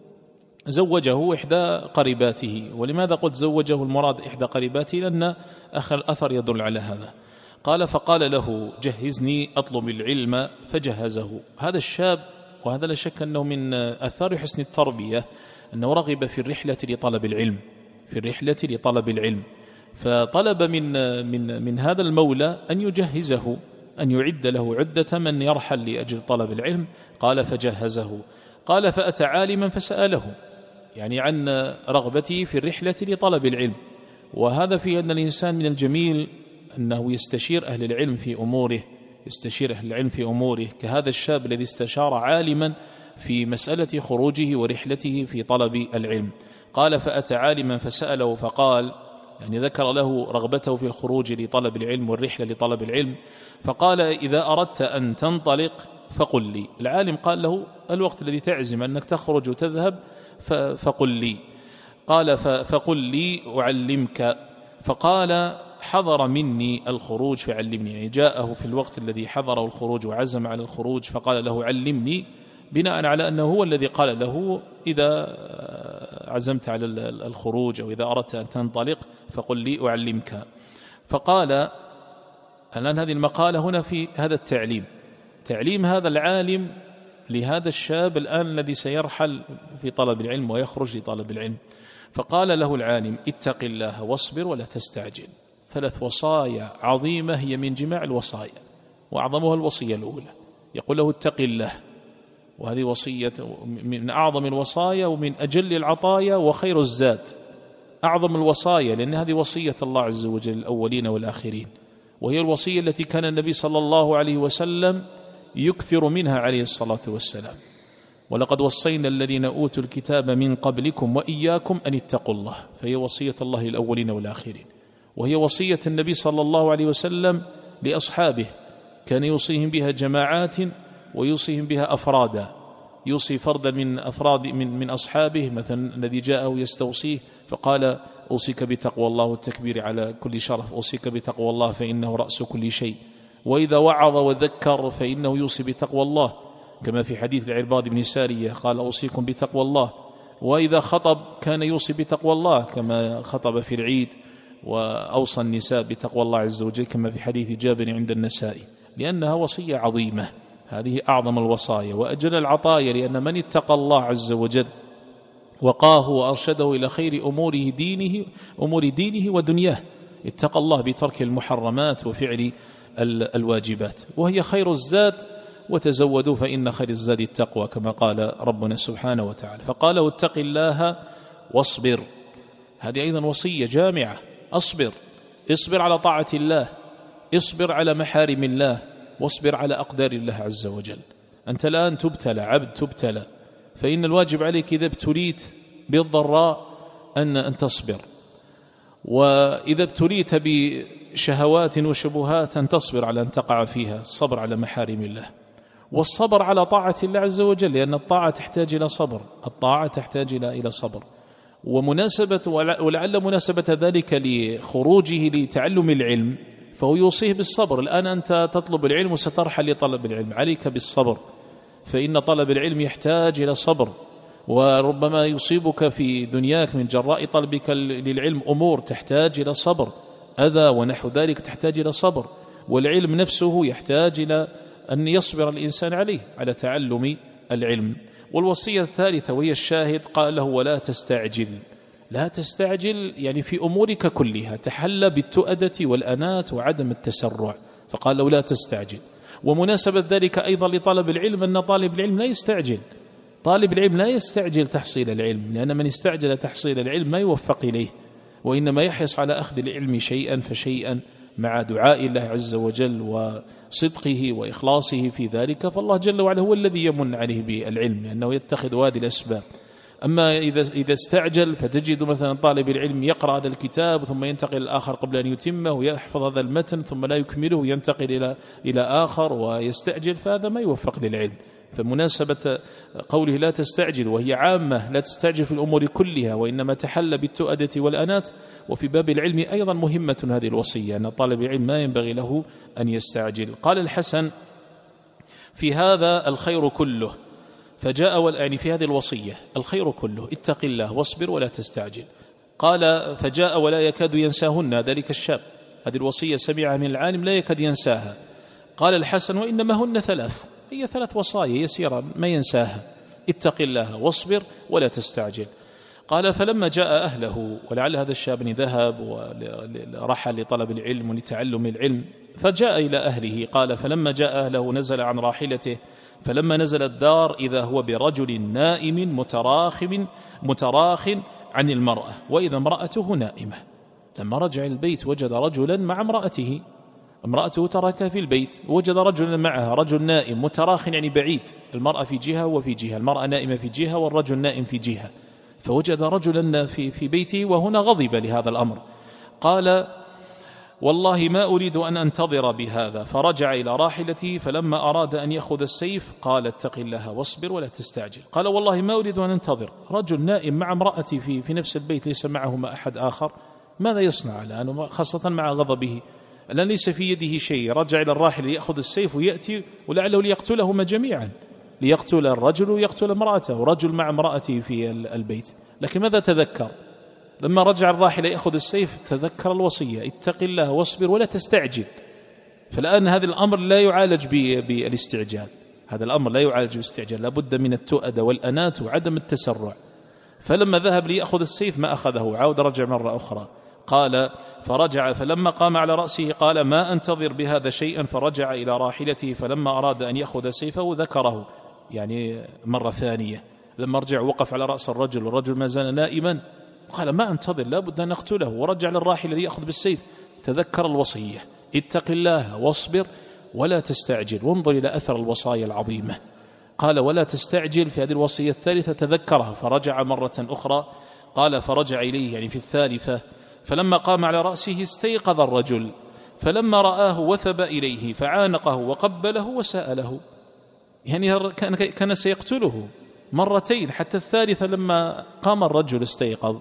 زوجه إحدى قريباته. ولماذا قلت زوجه المراد إحدى قريباته؟ لأن آخر الأثر يدل على هذا. قال فقال له جهزني أطلب العلم فجهزه. هذا الشاب، وهذا لا شك أنه من أثار حسن التربية، أنه رغب في الرحلة لطلب العلم، في الرحلة لطلب العلم، فطلب من من من هذا المولى أن يجهزه، أن يعد له عدة من يرحل لأجل طلب العلم. قال فجهزه. قال فأتى عالما فسأله، يعني عن رغبته في الرحلة لطلب العلم. وهذا في أن الإنسان من الجميل أنه يستشير أهل العلم في أموره، يستشير أهل العلم في أموره، كهذا الشاب الذي استشار عالما في مسألة خروجه ورحلته في طلب العلم. قال فأتى عالما فسأله فقال، يعني ذكر له رغبته في الخروج لطلب العلم والرحلة لطلب العلم. فقال إذا أردت أن تنطلق فقل لي. العالم قال له الوقت الذي تعزم أنك تخرج وتذهب فقل لي. قال فقل لي أعلمك. فقال حضر مني الخروج فعلمني، يعني جاءه في الوقت الذي حضره الخروج وعزم على الخروج فقال له علمني، بناء على أنه هو الذي قال له إذا عزمت على الخروج أو إذا أردت أن تنطلق فقل لي أعلمك. فقال الآن هذه المقالة هنا في هذا التعليم، تعليم هذا العالم لهذا الشاب الآن الذي سيرحل في طلب العلم ويخرج لطلب العلم. فقال له العالم اتق الله واصبر ولا تستعجل. ثلاث وصايا عظيمة هي من جماع الوصايا، وأعظمها الوصية الأولى، يقول له اتق الله، وهذه وصية من أعظم الوصايا ومن أجل العطايا وخير الزاد، أعظم الوصايا، لأن هذه وصية الله عز وجل الأولين والآخرين، وهي الوصية التي كان النبي صلى الله عليه وسلم يكثر منها عليه الصلاة والسلام. ولقد وصينا الذين أوتوا الكتاب من قبلكم وإياكم أن اتقوا الله، فهي وصية الله للأولين والآخرين، وهي وصية النبي صلى الله عليه وسلم لأصحابه، كان يوصيهم بها جماعات ويوصيهم بها أفرادا، يوصي فردا من أفراد من, من أصحابه، مثلا الذي جاءه يستوصيه فقال أوصيك بتقوى الله والتكبير على كل شرف، أوصيك بتقوى الله فإنه رأس كل شيء. وإذا وعظ وذكر فإنه يوصي بتقوى الله، كما في حديث العرباض بن سارية قال أوصيكم بتقوى الله. وإذا خطب كان يوصي بتقوى الله، كما خطب في العيد وأوصى النساء بتقوى الله عز وجل، كما في حديث جابر عند النسائي، لأنها وصية عظيمة، هذه أعظم الوصايا وأجل العطايا، لأن من اتقى الله عز وجل وقاه وأرشده إلى خير أموره دينه أمور دينه ودنياه، اتقى الله بترك المحرمات وفعل الواجبات، وهي خير الزاد، وتزودوا فإن خير الزاد التقوى، كما قال ربنا سبحانه وتعالى. فقال واتق الله واصبر، هذه أيضا وصية جامعة، أصبر، اصبر على طاعة الله، اصبر على محارم الله، واصبر على أقدار الله عز وجل. أنت الآن تبتلى، عبد تبتلى، فإن الواجب عليك إذا ابتليت بالضراء أن أن تصبر، وإذا ابتليت بشهوات وشبهات أن تصبر على أن تقع فيها، الصبر على محارم الله، والصبر على طاعة الله عز وجل، لأن الطاعة تحتاج إلى صبر، الطاعة تحتاج إلى صبر. ومناسبة ولعل مناسبة ذلك لخروجه لتعلم العلم، فهو يوصيه بالصبر. الآن أنت تطلب العلم وسترحل لطلب العلم، عليك بالصبر، فإن طلب العلم يحتاج إلى صبر، وربما يصيبك في دنياك من جراء طلبك للعلم أمور تحتاج إلى صبر، أذى ونحو ذلك تحتاج إلى صبر، والعلم نفسه يحتاج إلى أن يصبر الإنسان عليه على تعلم العلم. والوصية الثالثة وهي الشاهد، قال له ولا تستعجل، لا تستعجل يعني في أمورك كلها، تحلى بالتؤدة والأنات وعدم التسرع، فقال له لا تستعجل. ومناسبة ذلك أيضا لطلب العلم أن طالب العلم لا يستعجل، طالب العلم لا يستعجل تحصيل العلم، لأن من استعجل تحصيل العلم ما يوفق إليه، وإنما يحرص على أخذ العلم شيئا فشيئا مع دعاء الله عز وجل وصدقه وإخلاصه في ذلك، فالله جل وعلا هو الذي يمن عليه بالعلم لأنه يتخذ هذه الأسباب. أما إذا إذا استعجل فتجد مثلا طالب العلم يقرأ هذا الكتاب ثم ينتقل الآخر قبل أن يتمه ويحفظ هذا المتن ثم لا يكمله ينتقل إلى إلى آخر ويستعجل، فهذا ما يوفق للعلم. فمناسبة قوله لا تستعجل وهي عامة، لا تستعجل في الأمور كلها وإنما تحل بالتؤدة والأنات. وفي باب العلم أيضا مهمة هذه الوصية أن طالب العلم ما ينبغي له أن يستعجل. قال الحسن في هذا الخير كله، فجاء يعني في هذه الوصية الخير كله، اتق الله واصبر ولا تستعجل. قال فجاء ولا يكاد ينساهن ذلك الشاب، هذه الوصية سمعها من العالم لا يكاد ينساها. قال الحسن وإنما هن ثلاث، هي ثلاث وصايا يسيرة ما ينساها، اتق الله واصبر ولا تستعجل. قال فلما جاء أهله، ولعل هذا الشاب ذهب ورحل لطلب العلم ولتعلم العلم فجاء إلى أهله. قال فلما جاء أهله نزل عن راحلته، فلما نزل الدار إذا هو برجل نائم متراخ متراخ عن المرأة وإذا امرأته نائمة. لما رجع البيت وجد رجلا مع امرأته، امرأته تركها في البيت، وجد رجلا معها، رجل نائم متراخ يعني بعيد، المرأة في جهة وفي جهة، المرأة نائمة في جهة والرجل نائم في جهة، فوجد رجلا في في بيته وهنا غضب لهذا الأمر. قال والله ما أريد أن أنتظر بهذا، فرجع إلى راحلته فلما أراد أن يأخذ السيف قال اتق الله واصبر ولا تستعجل. قال والله ما أريد أن أنتظر، رجل نائم مع امرأتي في في نفس البيت ليس معهما أحد آخر، ماذا يصنع الآن خاصة مع غضبه؟ الآن ليس في يده شيء، رجع إلى الراحل يأخذ السيف ويأتي ولعله ليقتلهما جميعا، ليقتل الرجل ويقتل امرأته، رجل مع امرأته في البيت. لكن ماذا تذكر؟ لما رجع الراحل يأخذ السيف تذكر الوصية اتق الله واصبر ولا تستعجل. فالآن هذا الأمر لا يعالج بالاستعجال، هذا الأمر لا يعالج بالاستعجال، لابد من التؤدة والأنات وعدم التسرع. فلما ذهب ليأخذ السيف ما أخذه، عاود رجع مرة أخرى. قال فرجع فلما قام على رأسه قال ما أنتظر بهذا شيئا، فرجع إلى راحلته فلما أراد أن يأخذ سيفه ذكره يعني مرة ثانية. لما رجع وقف على رأس الرجل والرجل ما زال نائما، قال ما أنتظر لابد أن نقتله، ورجع للراحلة ليأخذ بالسيف. تذكر الوصية اتق الله واصبر ولا تستعجل، وانظر إلى أثر الوصايا العظيمة. قال ولا تستعجل في هذه الوصية الثالثة تذكرها فرجع مرة أخرى. قال فرجع إليه يعني في الثالثة فلما قام على رأسه استيقظ الرجل فلما رآه وثب إليه فعانقه وقبله وسأله، يعني كان, كان سيقتله مرتين، حتى الثالثة لما قام الرجل استيقظ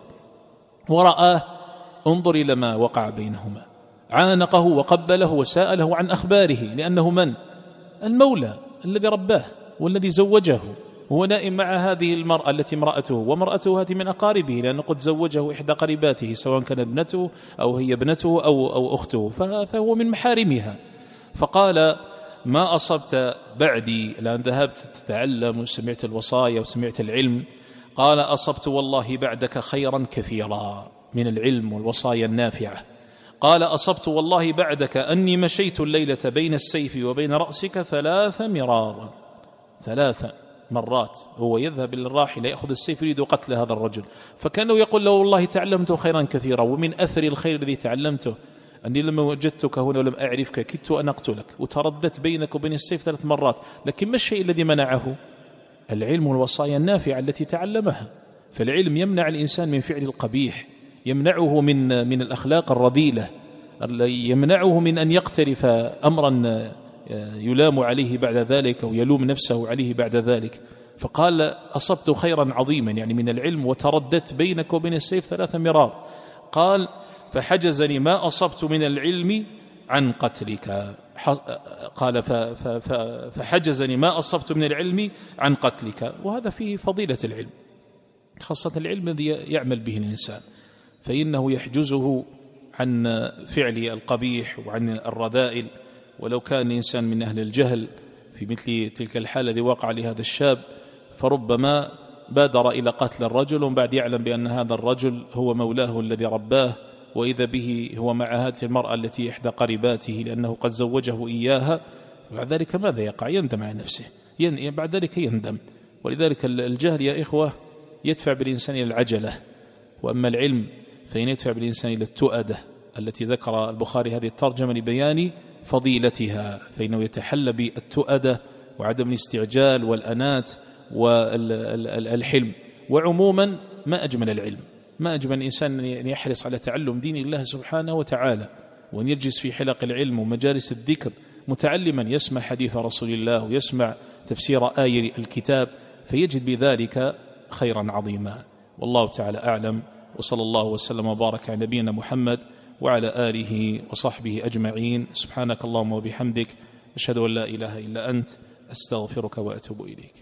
ورآه انظر إلى ما وقع بينهما، عانقه وقبله وسأله عن أخباره، لأنه من؟ المولى الذي رباه والذي زوجه، هو نائم مع هذه المرأة التي امرأته، ومرأته هذه من أقاربه لأنه قد زوجه إحدى قريباته سواء كانت ابنته أو هي ابنته أو, أو أخته، فهو من محارمها. فقال ما أصبت بعدي، الآن ذهبت تتعلم وسمعت الوصايا وسمعت العلم، قال أصبت والله بعدك خيرا كثيرا من العلم والوصايا النافعة. قال أصبت والله بعدك أني مشيت الليلة بين السيف وبين رأسك ثلاث مرارا، ثلاث مرات هو يذهب للراحلة يأخذ السيف يريد قتل هذا الرجل، فكانه يقول له والله تعلمت خيرا كثيرا، ومن أثر الخير الذي تعلمته أني لما وجدتك هنا ولم أعرفك كدت أن أقتلك، وترددت بينك وبين السيف ثلاث مرات. لكن ما الشيء الذي منعه؟ العلم والوصايا النافعة التي تعلمها. فالعلم يمنع الإنسان من فعل القبيح، يمنعه من من الأخلاق الرذيلة، يمنعه من أن يقترف أمرا يلام عليه بعد ذلك أو يلوم نفسه عليه بعد ذلك. فقال أصبت خيرا عظيما يعني من العلم، وترددت بينك وبين السيف ثلاث مرار. قال فحجزني ما أصبت من العلم عن قتلك، قال فحجزني ما أصبت من العلم عن قتلك. وهذا فيه فضيلة العلم، خاصة العلم الذي يعمل به الإنسان، فإنه يحجزه عن فعل القبيح وعن الرذائل. ولو كان الإنسان من أهل الجهل في مثل تلك الحالة التي وقع لهذا الشاب فربما بادر إلى قتل الرجل، وبعد يعلم بأن هذا الرجل هو مولاه الذي رباه، وإذا به هو مع هذه المرأة التي إحدى قريباته لأنه قد زوجه إياها. بعد ذلك ماذا يقع؟ يندم على نفسه، بعد ذلك يندم. ولذلك الجهل يا إخوة يدفع بالإنسان إلى العجلة، وأما العلم فإن يدفع بالإنسان إلى التؤدة التي ذكر البخاري هذه الترجمة لبيان فضيلتها، فإنه يتحلى بالتؤدة وعدم الاستعجال والأنات والحلم. وعموما ما أجمل العلم، ما أجمل الإنسان أن يحرص على تعلم دين الله سبحانه وتعالى، وأن يجلس في حلق العلم ومجالس الذكر متعلما، يسمع حديث رسول الله ويسمع تفسير آية الكتاب، فيجد بذلك خيرا عظيما. والله تعالى أعلم، وصلى الله وسلم وبارك على نبينا محمد وعلى آله وصحبه أجمعين. سبحانك اللهم وبحمدك، أشهد أن لا إله إلا أنت، أستغفرك وأتوب إليك.